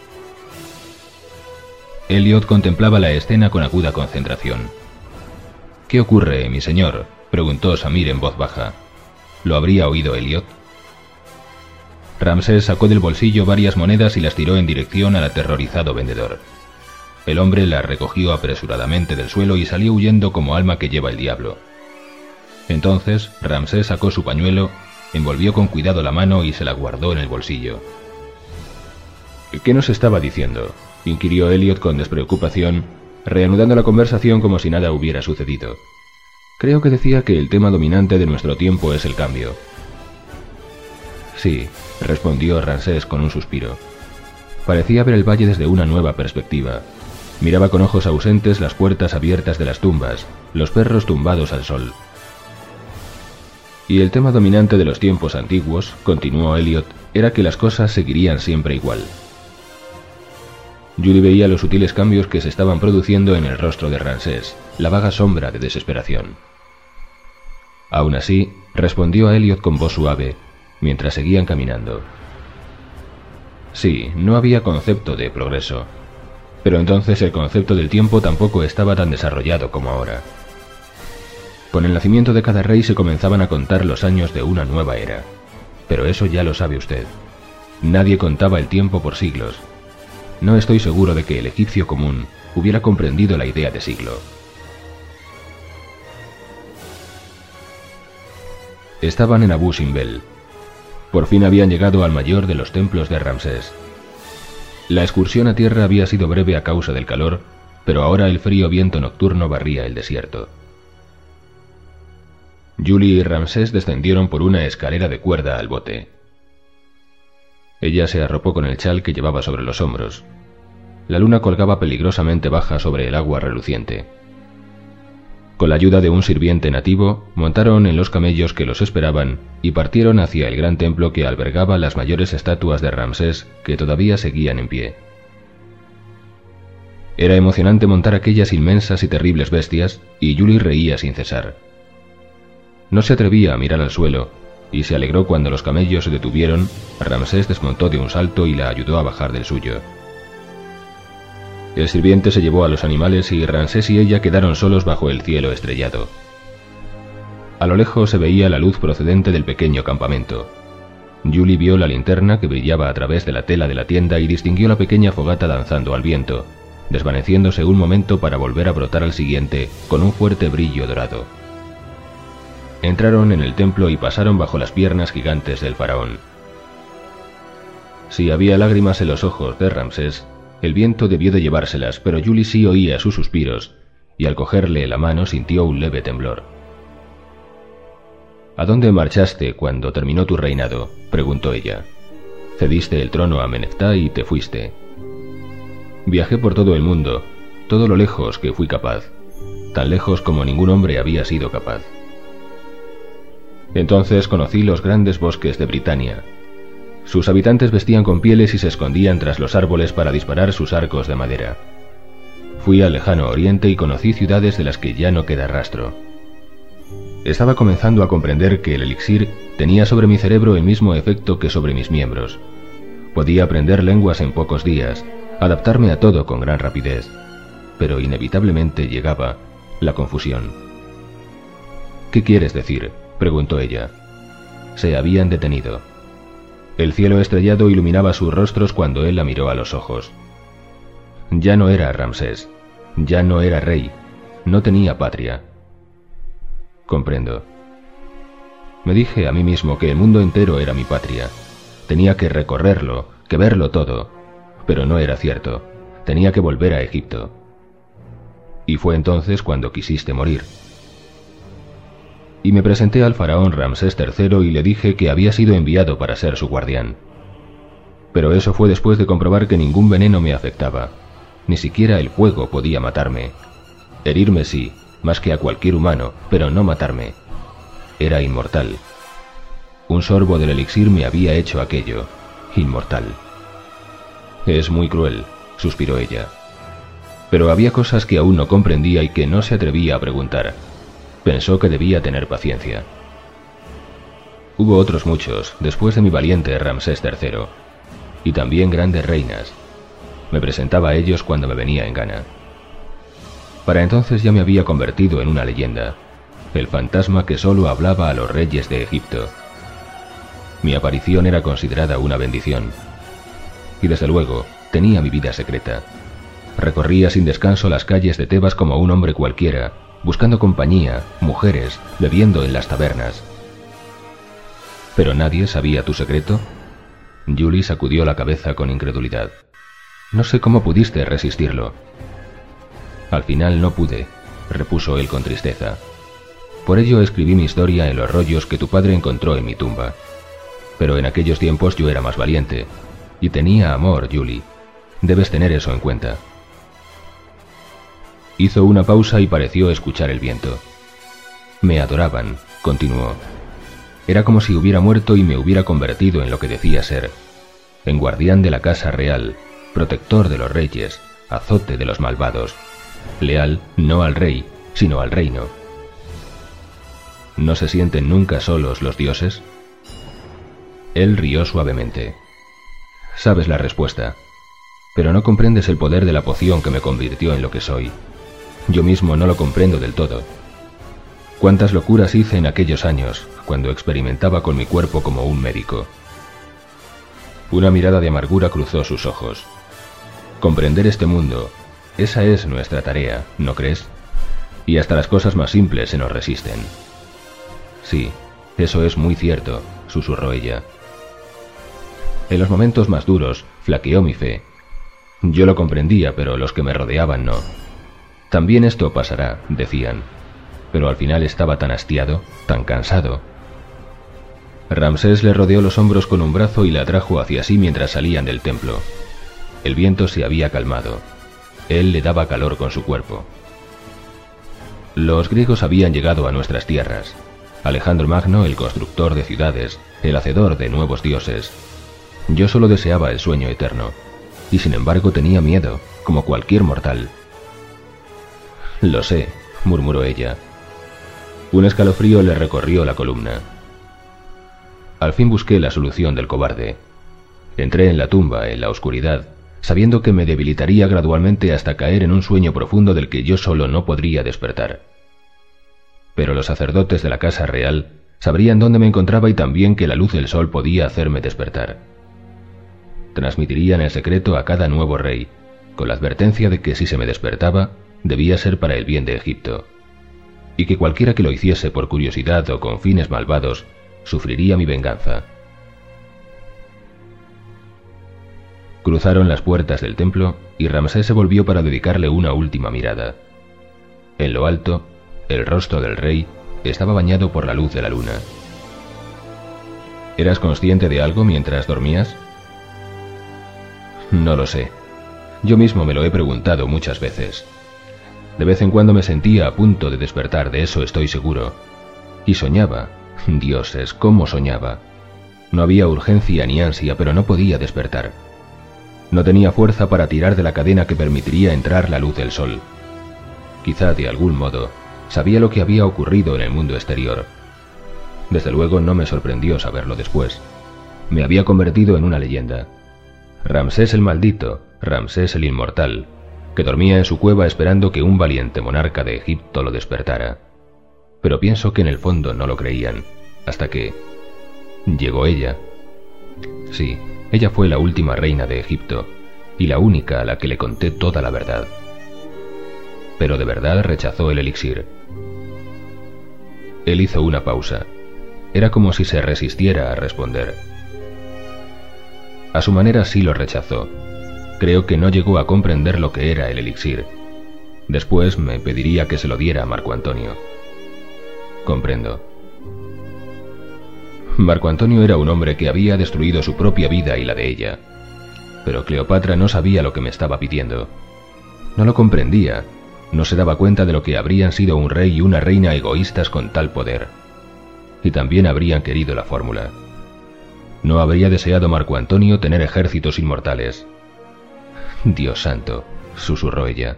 Elliot contemplaba la escena con aguda concentración. «¿Qué ocurre, mi señor?», preguntó Samir en voz baja. ¿Lo habría oído Elliot? Ramsés sacó del bolsillo varias monedas y las tiró en dirección al aterrorizado vendedor. El hombre las recogió apresuradamente del suelo y salió huyendo como alma que lleva el diablo. Entonces Ramsés sacó su pañuelo, envolvió con cuidado la mano y se la guardó en el bolsillo. «¿Qué nos estaba diciendo?», inquirió Elliot con despreocupación, reanudando la conversación como si nada hubiera sucedido. «Creo que decía que el tema dominante de nuestro tiempo es el cambio». «Sí», respondió Ramsés con un suspiro. Parecía ver el valle desde una nueva perspectiva. Miraba con ojos ausentes las puertas abiertas de las tumbas, los perros tumbados al sol. «Y el tema dominante de los tiempos antiguos», continuó Elliot, «era que las cosas seguirían siempre igual». Julie veía los sutiles cambios que se estaban produciendo en el rostro de Ramsés, la vaga sombra de desesperación. Aún así, respondió a Elliot con voz suave, mientras seguían caminando. Sí, no había concepto de progreso, pero entonces el concepto del tiempo tampoco estaba tan desarrollado como ahora. Con el nacimiento de cada rey se comenzaban a contar los años de una nueva era, pero eso ya lo sabe usted. Nadie contaba el tiempo por siglos. No estoy seguro de que el egipcio común hubiera comprendido la idea de siglo. Estaban en Abu Simbel. Por fin habían llegado al mayor de los templos de Ramsés. La excursión a tierra había sido breve a causa del calor, pero ahora el frío viento nocturno barría el desierto. Julie y Ramsés descendieron por una escalera de cuerda al bote. Ella se arropó con el chal que llevaba sobre los hombros. La luna colgaba peligrosamente baja sobre el agua reluciente. Con la ayuda de un sirviente nativo, montaron en los camellos que los esperaban y partieron hacia el gran templo que albergaba las mayores estatuas de Ramsés que todavía seguían en pie. Era emocionante montar aquellas inmensas y terribles bestias, y Julie reía sin cesar. No se atrevía a mirar al suelo, y se alegró cuando los camellos se detuvieron. Ramsés desmontó de un salto y la ayudó a bajar del suyo. El sirviente se llevó a los animales y Ramsés y ella quedaron solos bajo el cielo estrellado. A lo lejos se veía la luz procedente del pequeño campamento. Julie vio la linterna que brillaba a través de la tela de la tienda y distinguió la pequeña fogata danzando al viento, desvaneciéndose un momento para volver a brotar al siguiente con un fuerte brillo dorado. Entraron en el templo y pasaron bajo las piernas gigantes del faraón. Si había lágrimas en los ojos de Ramsés, el viento debió de llevárselas, pero Julie sí oía sus suspiros, y al cogerle la mano sintió un leve temblor. «¿A dónde marchaste cuando terminó tu reinado?», preguntó ella. «Cediste el trono a Ameneftá y te fuiste». «Viajé por todo el mundo, todo lo lejos que fui capaz, tan lejos como ningún hombre había sido capaz. Entonces conocí los grandes bosques de Britania. Sus habitantes vestían con pieles y se escondían tras los árboles para disparar sus arcos de madera. Fui al lejano oriente y conocí ciudades de las que ya no queda rastro. Estaba comenzando a comprender que el elixir tenía sobre mi cerebro el mismo efecto que sobre mis miembros. Podía aprender lenguas en pocos días, adaptarme a todo con gran rapidez, pero inevitablemente llegaba la confusión. «¿Qué quieres decir?», preguntó ella. Se habían detenido. El cielo estrellado iluminaba sus rostros cuando él la miró a los ojos. Ya no era Ramsés, ya no era rey, no tenía patria. Comprendo. Me dije a mí mismo que el mundo entero era mi patria. Tenía que recorrerlo, que verlo todo, pero no era cierto. Tenía que volver a Egipto. Y fue entonces cuando quisiste morir. Y me presenté al faraón Ramsés tercero y le dije que había sido enviado para ser su guardián. Pero eso fue después de comprobar que ningún veneno me afectaba. Ni siquiera el fuego podía matarme. Herirme sí, más que a cualquier humano, pero no matarme. Era inmortal. Un sorbo del elixir me había hecho aquello. Inmortal. Es muy cruel, suspiró ella. Pero había cosas que aún no comprendía y que no se atrevía a preguntar. Pensó que debía tener paciencia. Hubo otros muchos, después de mi valiente Ramsés tercero, y también grandes reinas. Me presentaba a ellos cuando me venía en gana. Para entonces ya me había convertido en una leyenda, el fantasma que solo hablaba a los reyes de Egipto. Mi aparición era considerada una bendición. Y desde luego, tenía mi vida secreta. Recorría sin descanso las calles de Tebas como un hombre cualquiera, buscando compañía, mujeres, bebiendo en las tabernas. ¿Pero nadie sabía tu secreto? Julie sacudió la cabeza con incredulidad. No sé cómo pudiste resistirlo. Al final no pude, repuso él con tristeza. Por ello escribí mi historia en los rollos que tu padre encontró en mi tumba. Pero en aquellos tiempos yo era más valiente. Y tenía amor, Julie. Debes tener eso en cuenta. Hizo una pausa y pareció escuchar el viento. Me adoraban, continuó. Era como si hubiera muerto y me hubiera convertido en lo que decía ser. En guardián de la casa real, protector de los reyes, azote de los malvados. Leal no al rey, sino al reino. ¿No se sienten nunca solos los dioses? Él rió suavemente. Sabes la respuesta, pero no comprendes el poder de la poción que me convirtió en lo que soy. Yo mismo no lo comprendo del todo. Cuántas locuras hice en aquellos años, cuando experimentaba con mi cuerpo como un médico. Una mirada de amargura cruzó sus ojos. Comprender este mundo, esa es nuestra tarea, ¿no crees? Y hasta las cosas más simples se nos resisten. Sí, eso es muy cierto, susurró ella. En los momentos más duros, flaqueó mi fe. Yo lo comprendía, pero los que me rodeaban no. También esto pasará, decían. Pero al final estaba tan hastiado, tan cansado. Ramsés le rodeó los hombros con un brazo y la atrajo hacia sí mientras salían del templo. El viento se había calmado. Él le daba calor con su cuerpo. Los griegos habían llegado a nuestras tierras. Alejandro Magno, el constructor de ciudades, el hacedor de nuevos dioses. Yo solo deseaba el sueño eterno, y sin embargo tenía miedo, como cualquier mortal. Lo sé, murmuró ella. Un escalofrío le recorrió la columna. Al fin busqué la solución del cobarde. Entré en la tumba, en la oscuridad, sabiendo que me debilitaría gradualmente hasta caer en un sueño profundo del que yo solo no podría despertar. Pero los sacerdotes de la casa real sabrían dónde me encontraba y también que la luz del sol podía hacerme despertar. Transmitirían el secreto a cada nuevo rey, con la advertencia de que si se me despertaba, debía ser para el bien de Egipto, y que cualquiera que lo hiciese por curiosidad o con fines malvados, sufriría mi venganza. Cruzaron las puertas del templo y Ramsés se volvió para dedicarle una última mirada. En lo alto, el rostro del rey estaba bañado por la luz de la luna. ¿Eras consciente de algo mientras dormías? No lo sé. Yo mismo me lo he preguntado muchas veces. De vez en cuando me sentía a punto de despertar, de eso estoy seguro. Y soñaba. Dioses, cómo soñaba. No había urgencia ni ansia, pero no podía despertar. No tenía fuerza para tirar de la cadena que permitiría entrar la luz del sol. Quizá de algún modo sabía lo que había ocurrido en el mundo exterior. Desde luego no me sorprendió saberlo después. Me había convertido en una leyenda. Ramsés el maldito, Ramsés el inmortal, que dormía en su cueva esperando que un valiente monarca de Egipto lo despertara. Pero pienso que en el fondo no lo creían, hasta que llegó ella. Sí, ella fue la última reina de Egipto, y la única a la que le conté toda la verdad. Pero de verdad rechazó el elixir. Él hizo una pausa. Era como si se resistiera a responder. A su manera sí lo rechazó. Creo que no llegó a comprender lo que era el elixir. Después me pediría que se lo diera a Marco Antonio. Comprendo. Marco Antonio era un hombre que había destruido su propia vida y la de ella. pero Cleopatra no sabía lo que me estaba pidiendo. No lo comprendía, no se daba cuenta de lo que habrían sido un rey y una reina egoístas con tal poder. Y también habrían querido la fórmula. No habría deseado Marco Antonio tener ejércitos inmortales. Dios santo, susurró ella.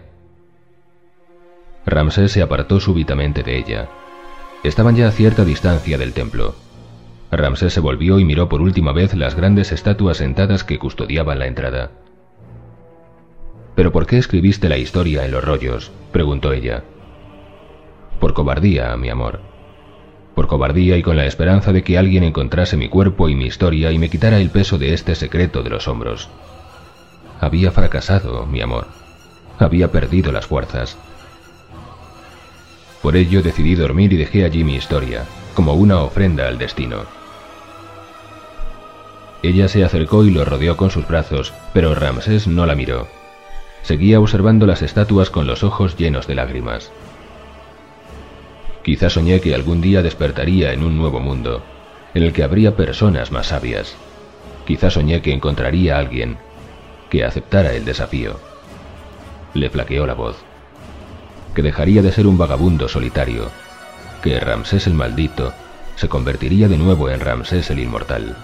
Ramsés se apartó súbitamente de ella. Estaban ya a cierta distancia del templo. Ramsés se volvió y miró por última vez las grandes estatuas sentadas que custodiaban la entrada. ¿Pero por qué escribiste la historia en los rollos?, preguntó ella. Por cobardía, mi amor. Por cobardía y con la esperanza de que alguien encontrase mi cuerpo y mi historia y me quitara el peso de este secreto de los hombros. Había fracasado, mi amor. Había perdido las fuerzas. Por ello decidí dormir y dejé allí mi historia, como una ofrenda al destino. Ella se acercó y lo rodeó con sus brazos, pero Ramsés no la miró. Seguía observando las estatuas con los ojos llenos de lágrimas. Quizá soñé que algún día despertaría en un nuevo mundo, en el que habría personas más sabias. Quizá soñé que encontraría a alguien que aceptara el desafío. Le flaqueó la voz. Que dejaría de ser un vagabundo solitario, que Ramsés el maldito se convertiría de nuevo en Ramsés el inmortal.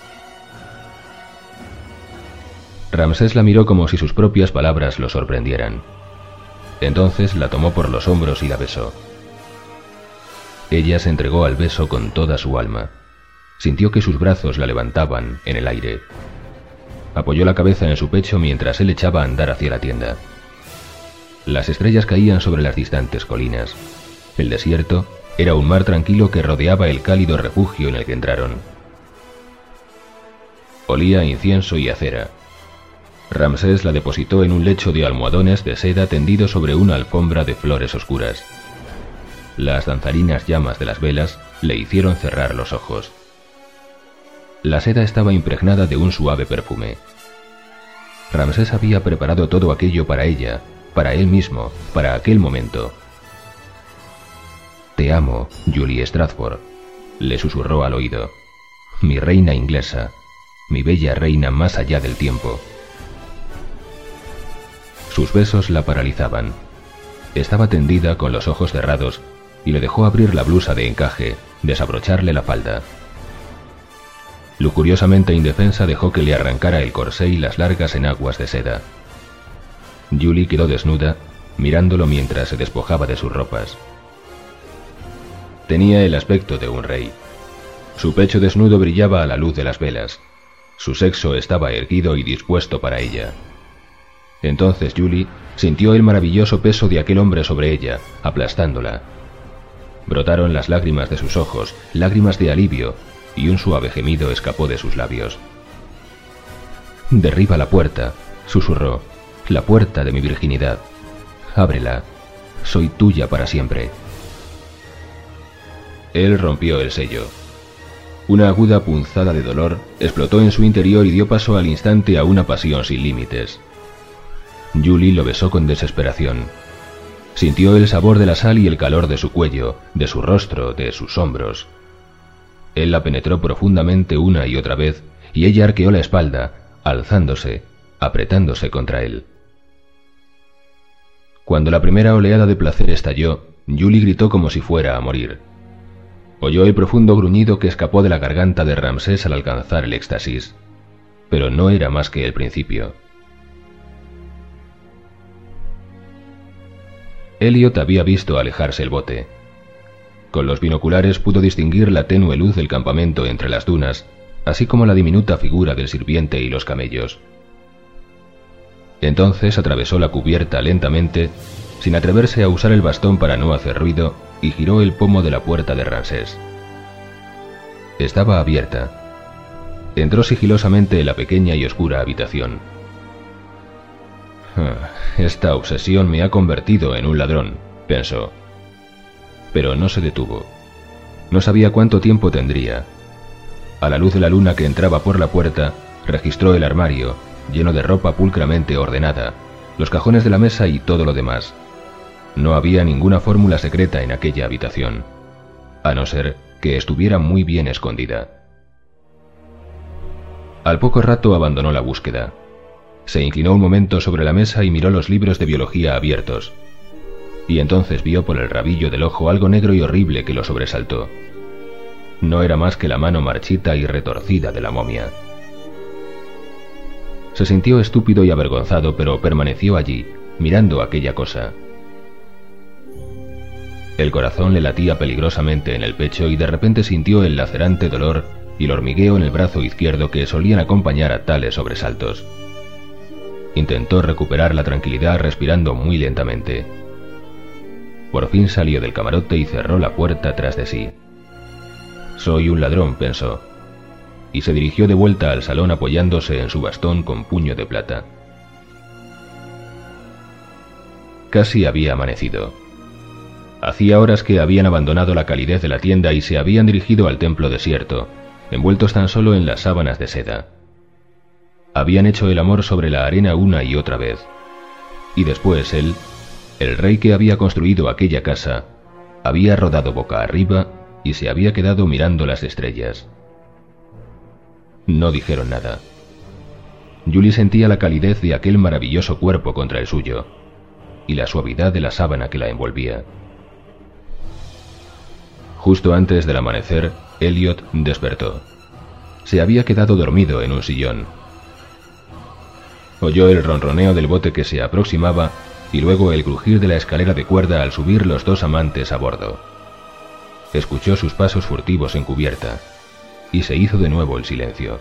Ramsés la miró como si sus propias palabras lo sorprendieran. Entonces la tomó por los hombros y la besó. Ella se entregó al beso con toda su alma. Sintió que sus brazos la levantaban en el aire. Apoyó la cabeza en su pecho mientras él echaba a andar hacia la tienda. Las estrellas caían sobre las distantes colinas. El desierto era un mar tranquilo que rodeaba el cálido refugio en el que entraron. Olía a incienso y a cera. Ramsés la depositó en un lecho de almohadones de seda tendido sobre una alfombra de flores oscuras. Las danzarinas llamas de las velas le hicieron cerrar los ojos. La seda estaba impregnada de un suave perfume. Ramsés había preparado todo aquello para ella, para él mismo, para aquel momento. «Te amo, Julie Stratford», le susurró al oído. «Mi reina inglesa, mi bella reina más allá del tiempo». Sus besos la paralizaban. Estaba tendida con los ojos cerrados y le dejó abrir la blusa de encaje, desabrocharle la falda. Lujuriosamente indefensa dejó que le arrancara el corsé y las largas enaguas de seda. Julie quedó desnuda, mirándolo mientras se despojaba de sus ropas. Tenía el aspecto de un rey. Su pecho desnudo brillaba a la luz de las velas. Su sexo estaba erguido y dispuesto para ella. Entonces Julie sintió el maravilloso peso de aquel hombre sobre ella, aplastándola. Brotaron las lágrimas de sus ojos, lágrimas de alivio, y un suave gemido escapó de sus labios. «Derriba la puerta», susurró, «la puerta de mi virginidad. Ábrela. Soy tuya para siempre». Él rompió el sello. Una aguda punzada de dolor explotó en su interior y dio paso al instante a una pasión sin límites. Julie lo besó con desesperación. Sintió el sabor de la sal y el calor de su cuello, de su rostro, de sus hombros. Él la penetró profundamente una y otra vez, y ella arqueó la espalda, alzándose, apretándose contra él. Cuando la primera oleada de placer estalló, Julie gritó como si fuera a morir. Oyó el profundo gruñido que escapó de la garganta de Ramsés al alcanzar el éxtasis, pero no era más que el principio. Elliot había visto alejarse el bote. Con los binoculares pudo distinguir la tenue luz del campamento entre las dunas, así como la diminuta figura del sirviente y los camellos. Entonces atravesó la cubierta lentamente, sin atreverse a usar el bastón para no hacer ruido, y giró el pomo de la puerta de Ramsés. Estaba abierta. Entró sigilosamente en la pequeña y oscura habitación. «Esta obsesión me ha convertido en un ladrón», pensó. Pero no se detuvo. No sabía cuánto tiempo tendría. A la luz de la luna que entraba por la puerta, registró el armario, lleno de ropa pulcramente ordenada, los cajones de la mesa y todo lo demás. No había ninguna fórmula secreta en aquella habitación, a no ser que estuviera muy bien escondida. Al poco rato abandonó la búsqueda. Se inclinó un momento sobre la mesa y miró los libros de biología abiertos. Y entonces vio por el rabillo del ojo algo negro y horrible que lo sobresaltó. No era más que la mano marchita y retorcida de la momia. Se sintió estúpido y avergonzado, pero permaneció allí, mirando aquella cosa. El corazón le latía peligrosamente en el pecho y de repente sintió el lacerante dolor y el hormigueo en el brazo izquierdo que solían acompañar a tales sobresaltos. Intentó recuperar la tranquilidad respirando muy lentamente. Por fin salió del camarote y cerró la puerta tras de sí. «Soy un ladrón», pensó, y se dirigió de vuelta al salón apoyándose en su bastón con puño de plata. Casi había amanecido. Hacía horas que habían abandonado la calidez de la tienda y se habían dirigido al templo desierto, envueltos tan solo en las sábanas de seda. Habían hecho el amor sobre la arena una y otra vez. Y después él, el rey que había construido aquella casa, había rodado boca arriba y se había quedado mirando las estrellas. No dijeron nada. Julie sentía la calidez de aquel maravilloso cuerpo contra el suyo, y la suavidad de la sábana que la envolvía. Justo antes del amanecer, Elliot despertó. Se había quedado dormido en un sillón. Oyó el ronroneo del bote que se aproximaba y luego el crujir de la escalera de cuerda al subir los dos amantes a bordo. Escuchó sus pasos furtivos en cubierta y se hizo de nuevo el silencio.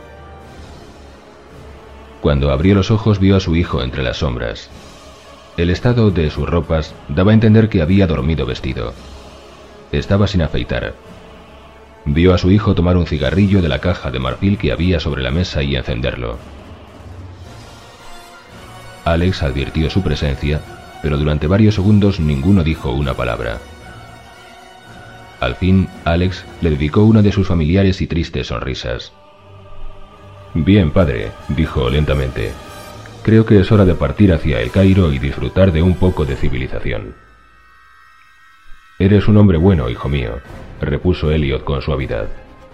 Cuando abrió los ojos vio a su hijo entre las sombras. El estado de sus ropas daba a entender que había dormido vestido. Estaba sin afeitar. Vio a su hijo tomar un cigarrillo de la caja de marfil que había sobre la mesa y encenderlo. Alex advirtió su presencia, pero durante varios segundos ninguno dijo una palabra. Al fin, Alex le dedicó una de sus familiares y tristes sonrisas. «Bien, padre», dijo lentamente. «Creo que es hora de partir hacia el Cairo y disfrutar de un poco de civilización». «Eres un hombre bueno, hijo mío», repuso Elliot con suavidad.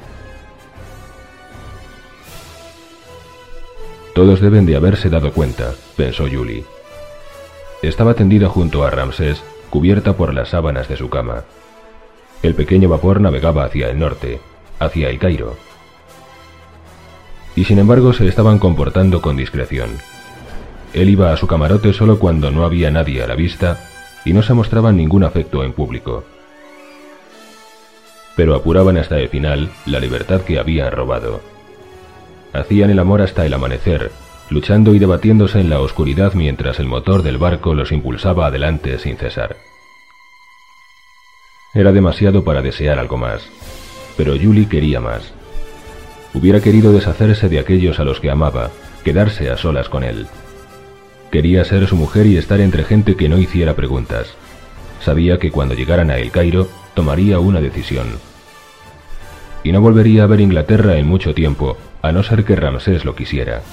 Todos deben de haberse dado cuenta, pensó Julie. Estaba tendida junto a Ramsés, cubierta por las sábanas de su cama. El pequeño vapor navegaba hacia el norte, hacia el Cairo. Y sin embargo se estaban comportando con discreción. Él iba a su camarote solo cuando no había nadie a la vista y no se mostraban ningún afecto en público. Pero apuraban hasta el final la libertad que habían robado. Hacían el amor hasta el amanecer, luchando y debatiéndose en la oscuridad mientras el motor del barco los impulsaba adelante sin cesar. Era demasiado para desear algo más, pero Julie quería más. Hubiera querido deshacerse de aquellos a los que amaba, quedarse a solas con él. Quería ser su mujer y estar entre gente que no hiciera preguntas. Sabía que cuando llegaran a El Cairo, tomaría una decisión. Y no volvería a ver Inglaterra en mucho tiempo, a no ser que Ramsés lo quisiera.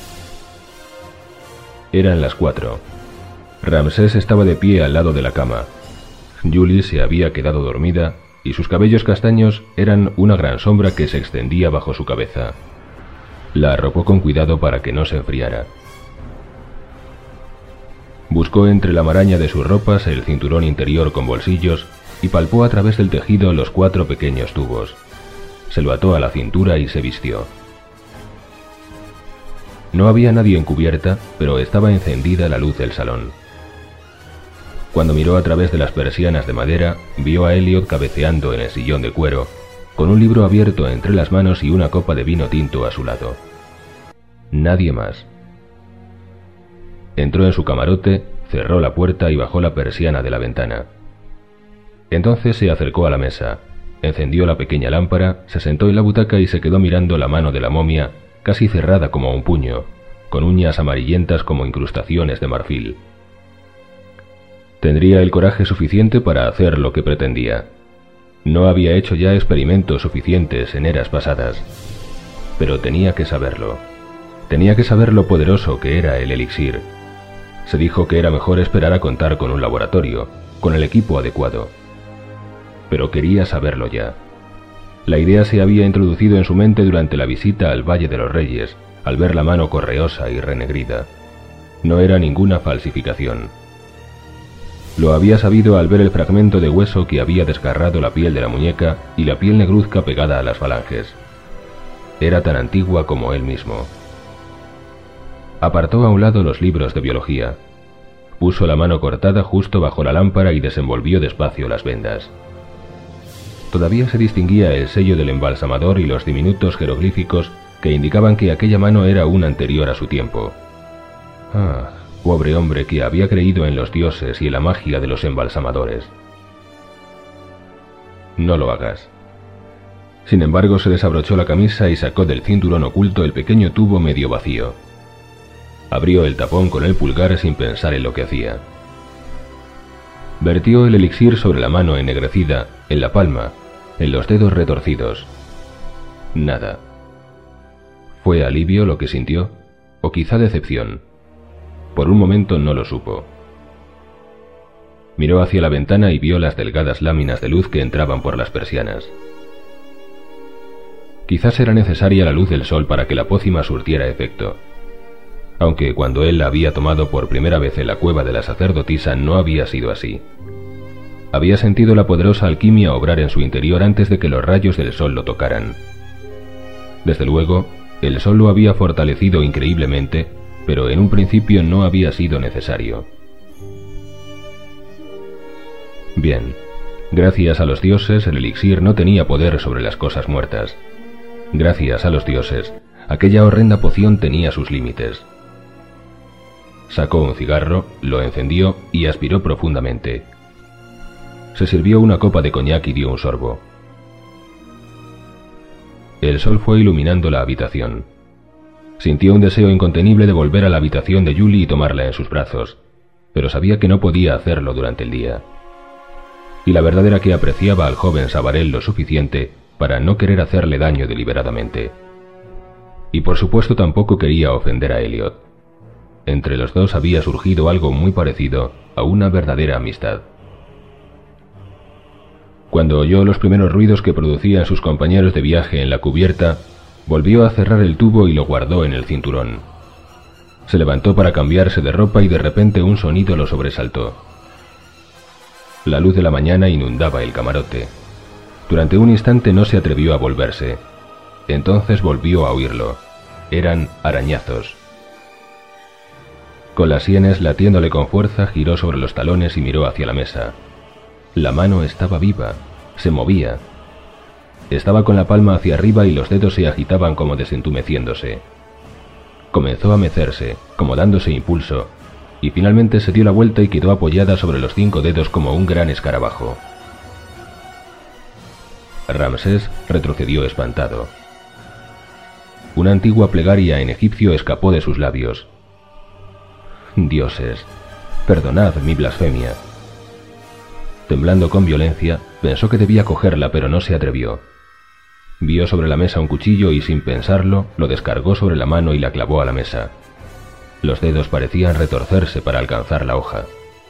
Eran las cuatro. Ramsés estaba de pie al lado de la cama. Julie se había quedado dormida y sus cabellos castaños eran una gran sombra que se extendía bajo su cabeza. La arropó con cuidado para que no se enfriara. Buscó entre la maraña de sus ropas el cinturón interior con bolsillos y palpó a través del tejido los cuatro pequeños tubos. Se lo ató a la cintura y se vistió. No había nadie en cubierta, pero estaba encendida la luz del salón. Cuando miró a través de las persianas de madera, vio a Elliot cabeceando en el sillón de cuero, con un libro abierto entre las manos y una copa de vino tinto a su lado. Nadie más. Entró en su camarote, cerró la puerta y bajó la persiana de la ventana. Entonces se acercó a la mesa, encendió la pequeña lámpara, se sentó en la butaca y se quedó mirando la mano de la momia, casi cerrada como un puño, con uñas amarillentas como incrustaciones de marfil. Tendría el coraje suficiente para hacer lo que pretendía. No había hecho ya experimentos suficientes en eras pasadas, pero tenía que saberlo. Tenía que saber lo poderoso que era el elixir. Se dijo que era mejor esperar a contar con un laboratorio, con el equipo adecuado. Pero quería saberlo ya. La idea se había introducido en su mente durante la visita al Valle de los Reyes, al ver la mano correosa y renegrida. No era ninguna falsificación. Lo había sabido al ver el fragmento de hueso que había desgarrado la piel de la muñeca y la piel negruzca pegada a las falanges. Era tan antigua como él mismo. Apartó a un lado los libros de biología. Puso la mano cortada justo bajo la lámpara y desenvolvió despacio las vendas. Todavía se distinguía el sello del embalsamador y los diminutos jeroglíficos que indicaban que aquella mano era una anterior a su tiempo. Ah, pobre hombre que había creído en los dioses y en la magia de los embalsamadores. No lo hagas. Sin embargo, se desabrochó la camisa y sacó del cinturón oculto el pequeño tubo medio vacío. Abrió el tapón con el pulgar sin pensar en lo que hacía. Vertió el elixir sobre la mano ennegrecida, en la palma, en los dedos retorcidos. Nada. ¿Fue alivio lo que sintió? ¿O quizá decepción? Por un momento no lo supo. Miró hacia la ventana y vio las delgadas láminas de luz que entraban por las persianas. Quizás era necesaria la luz del sol para que la pócima surtiera efecto. Aunque cuando él la había tomado por primera vez en la cueva de la sacerdotisa no había sido así. Había sentido la poderosa alquimia obrar en su interior antes de que los rayos del sol lo tocaran. Desde luego, el sol lo había fortalecido increíblemente, pero en un principio no había sido necesario. Bien, gracias a los dioses el elixir no tenía poder sobre las cosas muertas. Gracias a los dioses, aquella horrenda poción tenía sus límites. Sacó un cigarro, lo encendió y aspiró profundamente. Se sirvió una copa de coñac y dio un sorbo. El sol fue iluminando la habitación. Sintió un deseo incontenible de volver a la habitación de Julie y tomarla en sus brazos, pero sabía que no podía hacerlo durante el día. Y la verdad era que apreciaba al joven Savarel lo suficiente para no querer hacerle daño deliberadamente. Y por supuesto tampoco quería ofender a Elliot. Entre los dos había surgido algo muy parecido a una verdadera amistad. Cuando oyó los primeros ruidos que producían sus compañeros de viaje en la cubierta, volvió a cerrar el tubo y lo guardó en el cinturón. Se levantó para cambiarse de ropa y de repente un sonido lo sobresaltó. La luz de la mañana inundaba el camarote. Durante un instante no se atrevió a volverse. Entonces volvió a oírlo. Eran arañazos. Con las sienes latiéndole con fuerza, giró sobre los talones y miró hacia la mesa. La mano estaba viva, se movía. Estaba con la palma hacia arriba y los dedos se agitaban como desentumeciéndose. Comenzó a mecerse, como dándose impulso, y finalmente se dio la vuelta y quedó apoyada sobre los cinco dedos como un gran escarabajo. Ramsés retrocedió espantado. Una antigua plegaria en egipcio escapó de sus labios. Dioses, perdonad mi blasfemia. Temblando con violencia, pensó que debía cogerla, pero no se atrevió. Vio sobre la mesa un cuchillo y sin pensarlo, lo descargó sobre la mano y la clavó a la mesa. Los dedos parecían retorcerse para alcanzar la hoja.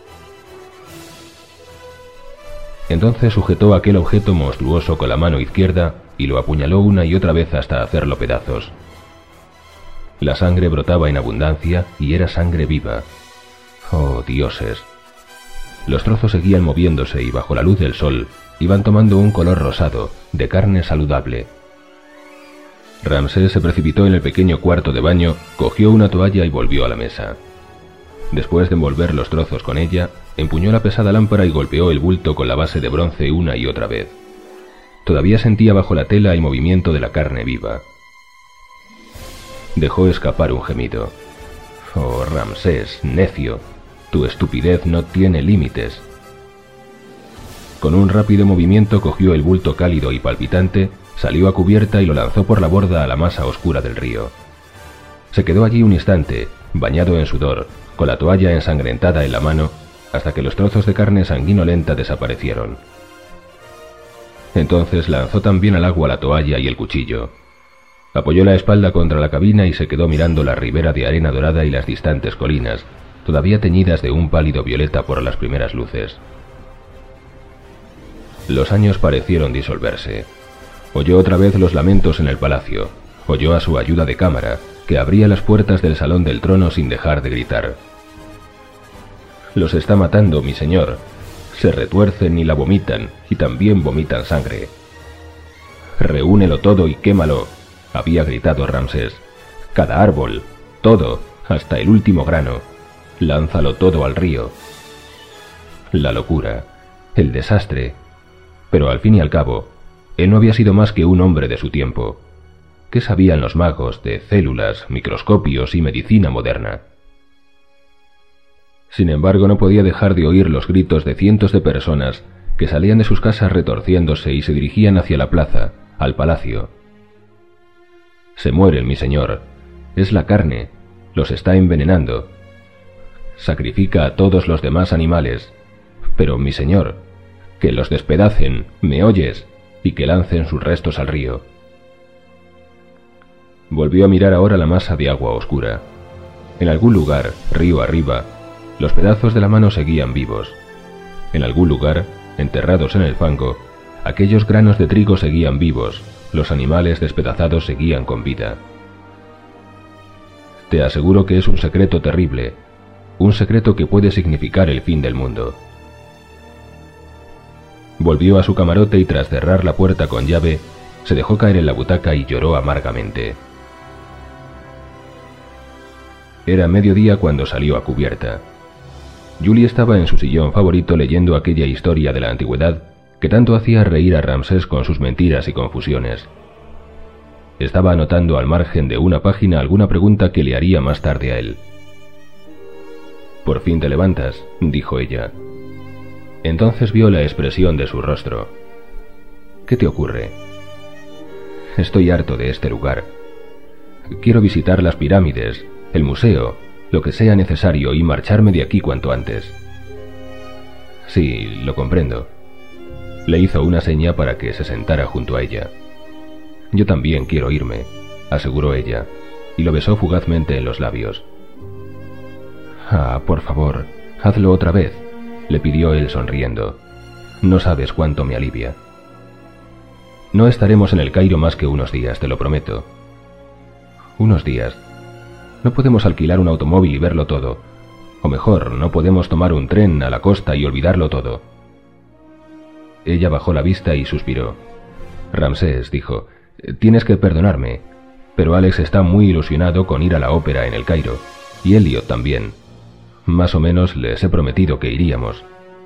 Entonces sujetó aquel objeto monstruoso con la mano izquierda y lo apuñaló una y otra vez hasta hacerlo pedazos. La sangre brotaba en abundancia y era sangre viva. ¡Oh, dioses! Los trozos seguían moviéndose y bajo la luz del sol iban tomando un color rosado, de carne saludable. Ramsés se precipitó en el pequeño cuarto de baño, cogió una toalla y volvió a la mesa. Después de envolver los trozos con ella, empuñó la pesada lámpara y golpeó el bulto con la base de bronce una y otra vez. Todavía sentía bajo la tela el movimiento de la carne viva. Dejó escapar un gemido. «Oh, Ramsés, necio, tu estupidez no tiene límites». Con un rápido movimiento cogió el bulto cálido y palpitante, salió a cubierta y lo lanzó por la borda a la masa oscura del río. Se quedó allí un instante, bañado en sudor, con la toalla ensangrentada en la mano, hasta que los trozos de carne sanguinolenta desaparecieron. Entonces lanzó también al agua la toalla y el cuchillo. Apoyó la espalda contra la cabina y se quedó mirando la ribera de arena dorada y las distantes colinas, todavía teñidas de un pálido violeta por las primeras luces. Los años parecieron disolverse. Oyó otra vez los lamentos en el palacio, oyó a su ayuda de cámara, que abría las puertas del salón del trono sin dejar de gritar. «Los está matando, mi señor. Se retuercen y la vomitan, y también vomitan sangre». «Reúnelo todo y quémalo», había gritado Ramsés. «Cada árbol, todo, hasta el último grano. Lánzalo todo al río». La locura, el desastre. Pero al fin y al cabo, él no había sido más que un hombre de su tiempo. ¿Qué sabían los magos de células, microscopios y medicina moderna? Sin embargo, no podía dejar de oír los gritos de cientos de personas que salían de sus casas retorciéndose y se dirigían hacia la plaza, al palacio. «Se mueren, mi señor. Es la carne. Los está envenenando. Sacrifica a todos los demás animales. Pero, mi señor, que los despedacen, ¿me oyes? Y que lancen sus restos al río». Volvió a mirar ahora la masa de agua oscura. En algún lugar, río arriba, los pedazos de la mano seguían vivos. En algún lugar, enterrados en el fango, aquellos granos de trigo seguían vivos, los animales despedazados seguían con vida. «Te aseguro que es un secreto terrible, un secreto que puede significar el fin del mundo». Volvió a su camarote y tras cerrar la puerta con llave, se dejó caer en la butaca y lloró amargamente. Era mediodía cuando salió a cubierta. Julie estaba en su sillón favorito leyendo aquella historia de la antigüedad que tanto hacía reír a Ramsés con sus mentiras y confusiones. Estaba anotando al margen de una página alguna pregunta que le haría más tarde a él. «Por fin te levantas», dijo ella. Entonces vio la expresión de su rostro. «¿Qué te ocurre?» «Estoy harto de este lugar. Quiero visitar las pirámides, el museo, lo que sea necesario y marcharme de aquí cuanto antes». «Sí, lo comprendo». Le hizo una seña para que se sentara junto a ella. «Yo también quiero irme», aseguró ella, y lo besó fugazmente en los labios. «Ah, por favor, hazlo otra vez», le pidió él sonriendo. «No sabes cuánto me alivia». «No estaremos en el Cairo más que unos días, te lo prometo». «Unos días. No podemos alquilar un automóvil y verlo todo. O mejor, no podemos tomar un tren a la costa y olvidarlo todo». Ella bajó la vista y suspiró. «Ramsés», dijo, «tienes que perdonarme, pero Alex está muy ilusionado con ir a la ópera en el Cairo, y Elliot también. Más o menos les he prometido que iríamos».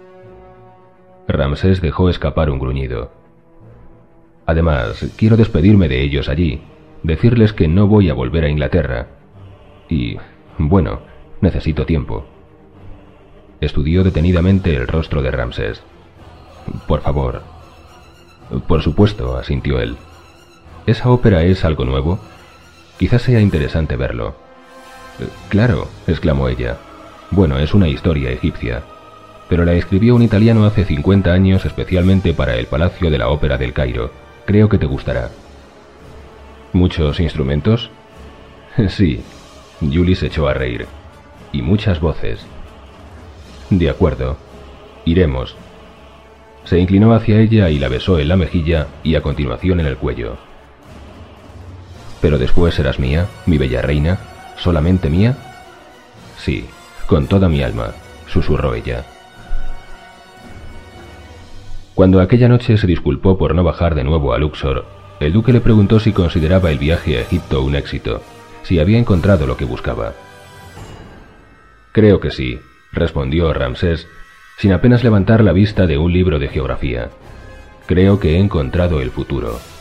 Ramsés dejó escapar un gruñido. «Además, quiero despedirme de ellos allí, decirles que no voy a volver a Inglaterra. Y, bueno, necesito tiempo». Estudió detenidamente el rostro de Ramsés. «Por favor». «Por supuesto», asintió él. «¿Esa ópera es algo nuevo? Quizás sea interesante verlo». «Claro», exclamó ella. «Bueno, es una historia egipcia, pero la escribió un italiano hace cincuenta años especialmente para el Palacio de la Ópera del Cairo. Creo que te gustará». «¿Muchos instrumentos?» «Sí». Julie se echó a reír. «Y muchas voces». «De acuerdo. Iremos». Se inclinó hacia ella y la besó en la mejilla y a continuación en el cuello. «¿Pero después serás mía, mi bella reina? ¿Solamente mía?» «Sí, con toda mi alma», susurró ella. Cuando aquella noche se disculpó por no bajar de nuevo a Luxor, el duque le preguntó si consideraba el viaje a Egipto un éxito, si había encontrado lo que buscaba. «Creo que sí», respondió Ramsés, sin apenas levantar la vista de un libro de geografía. «Creo que he encontrado el futuro».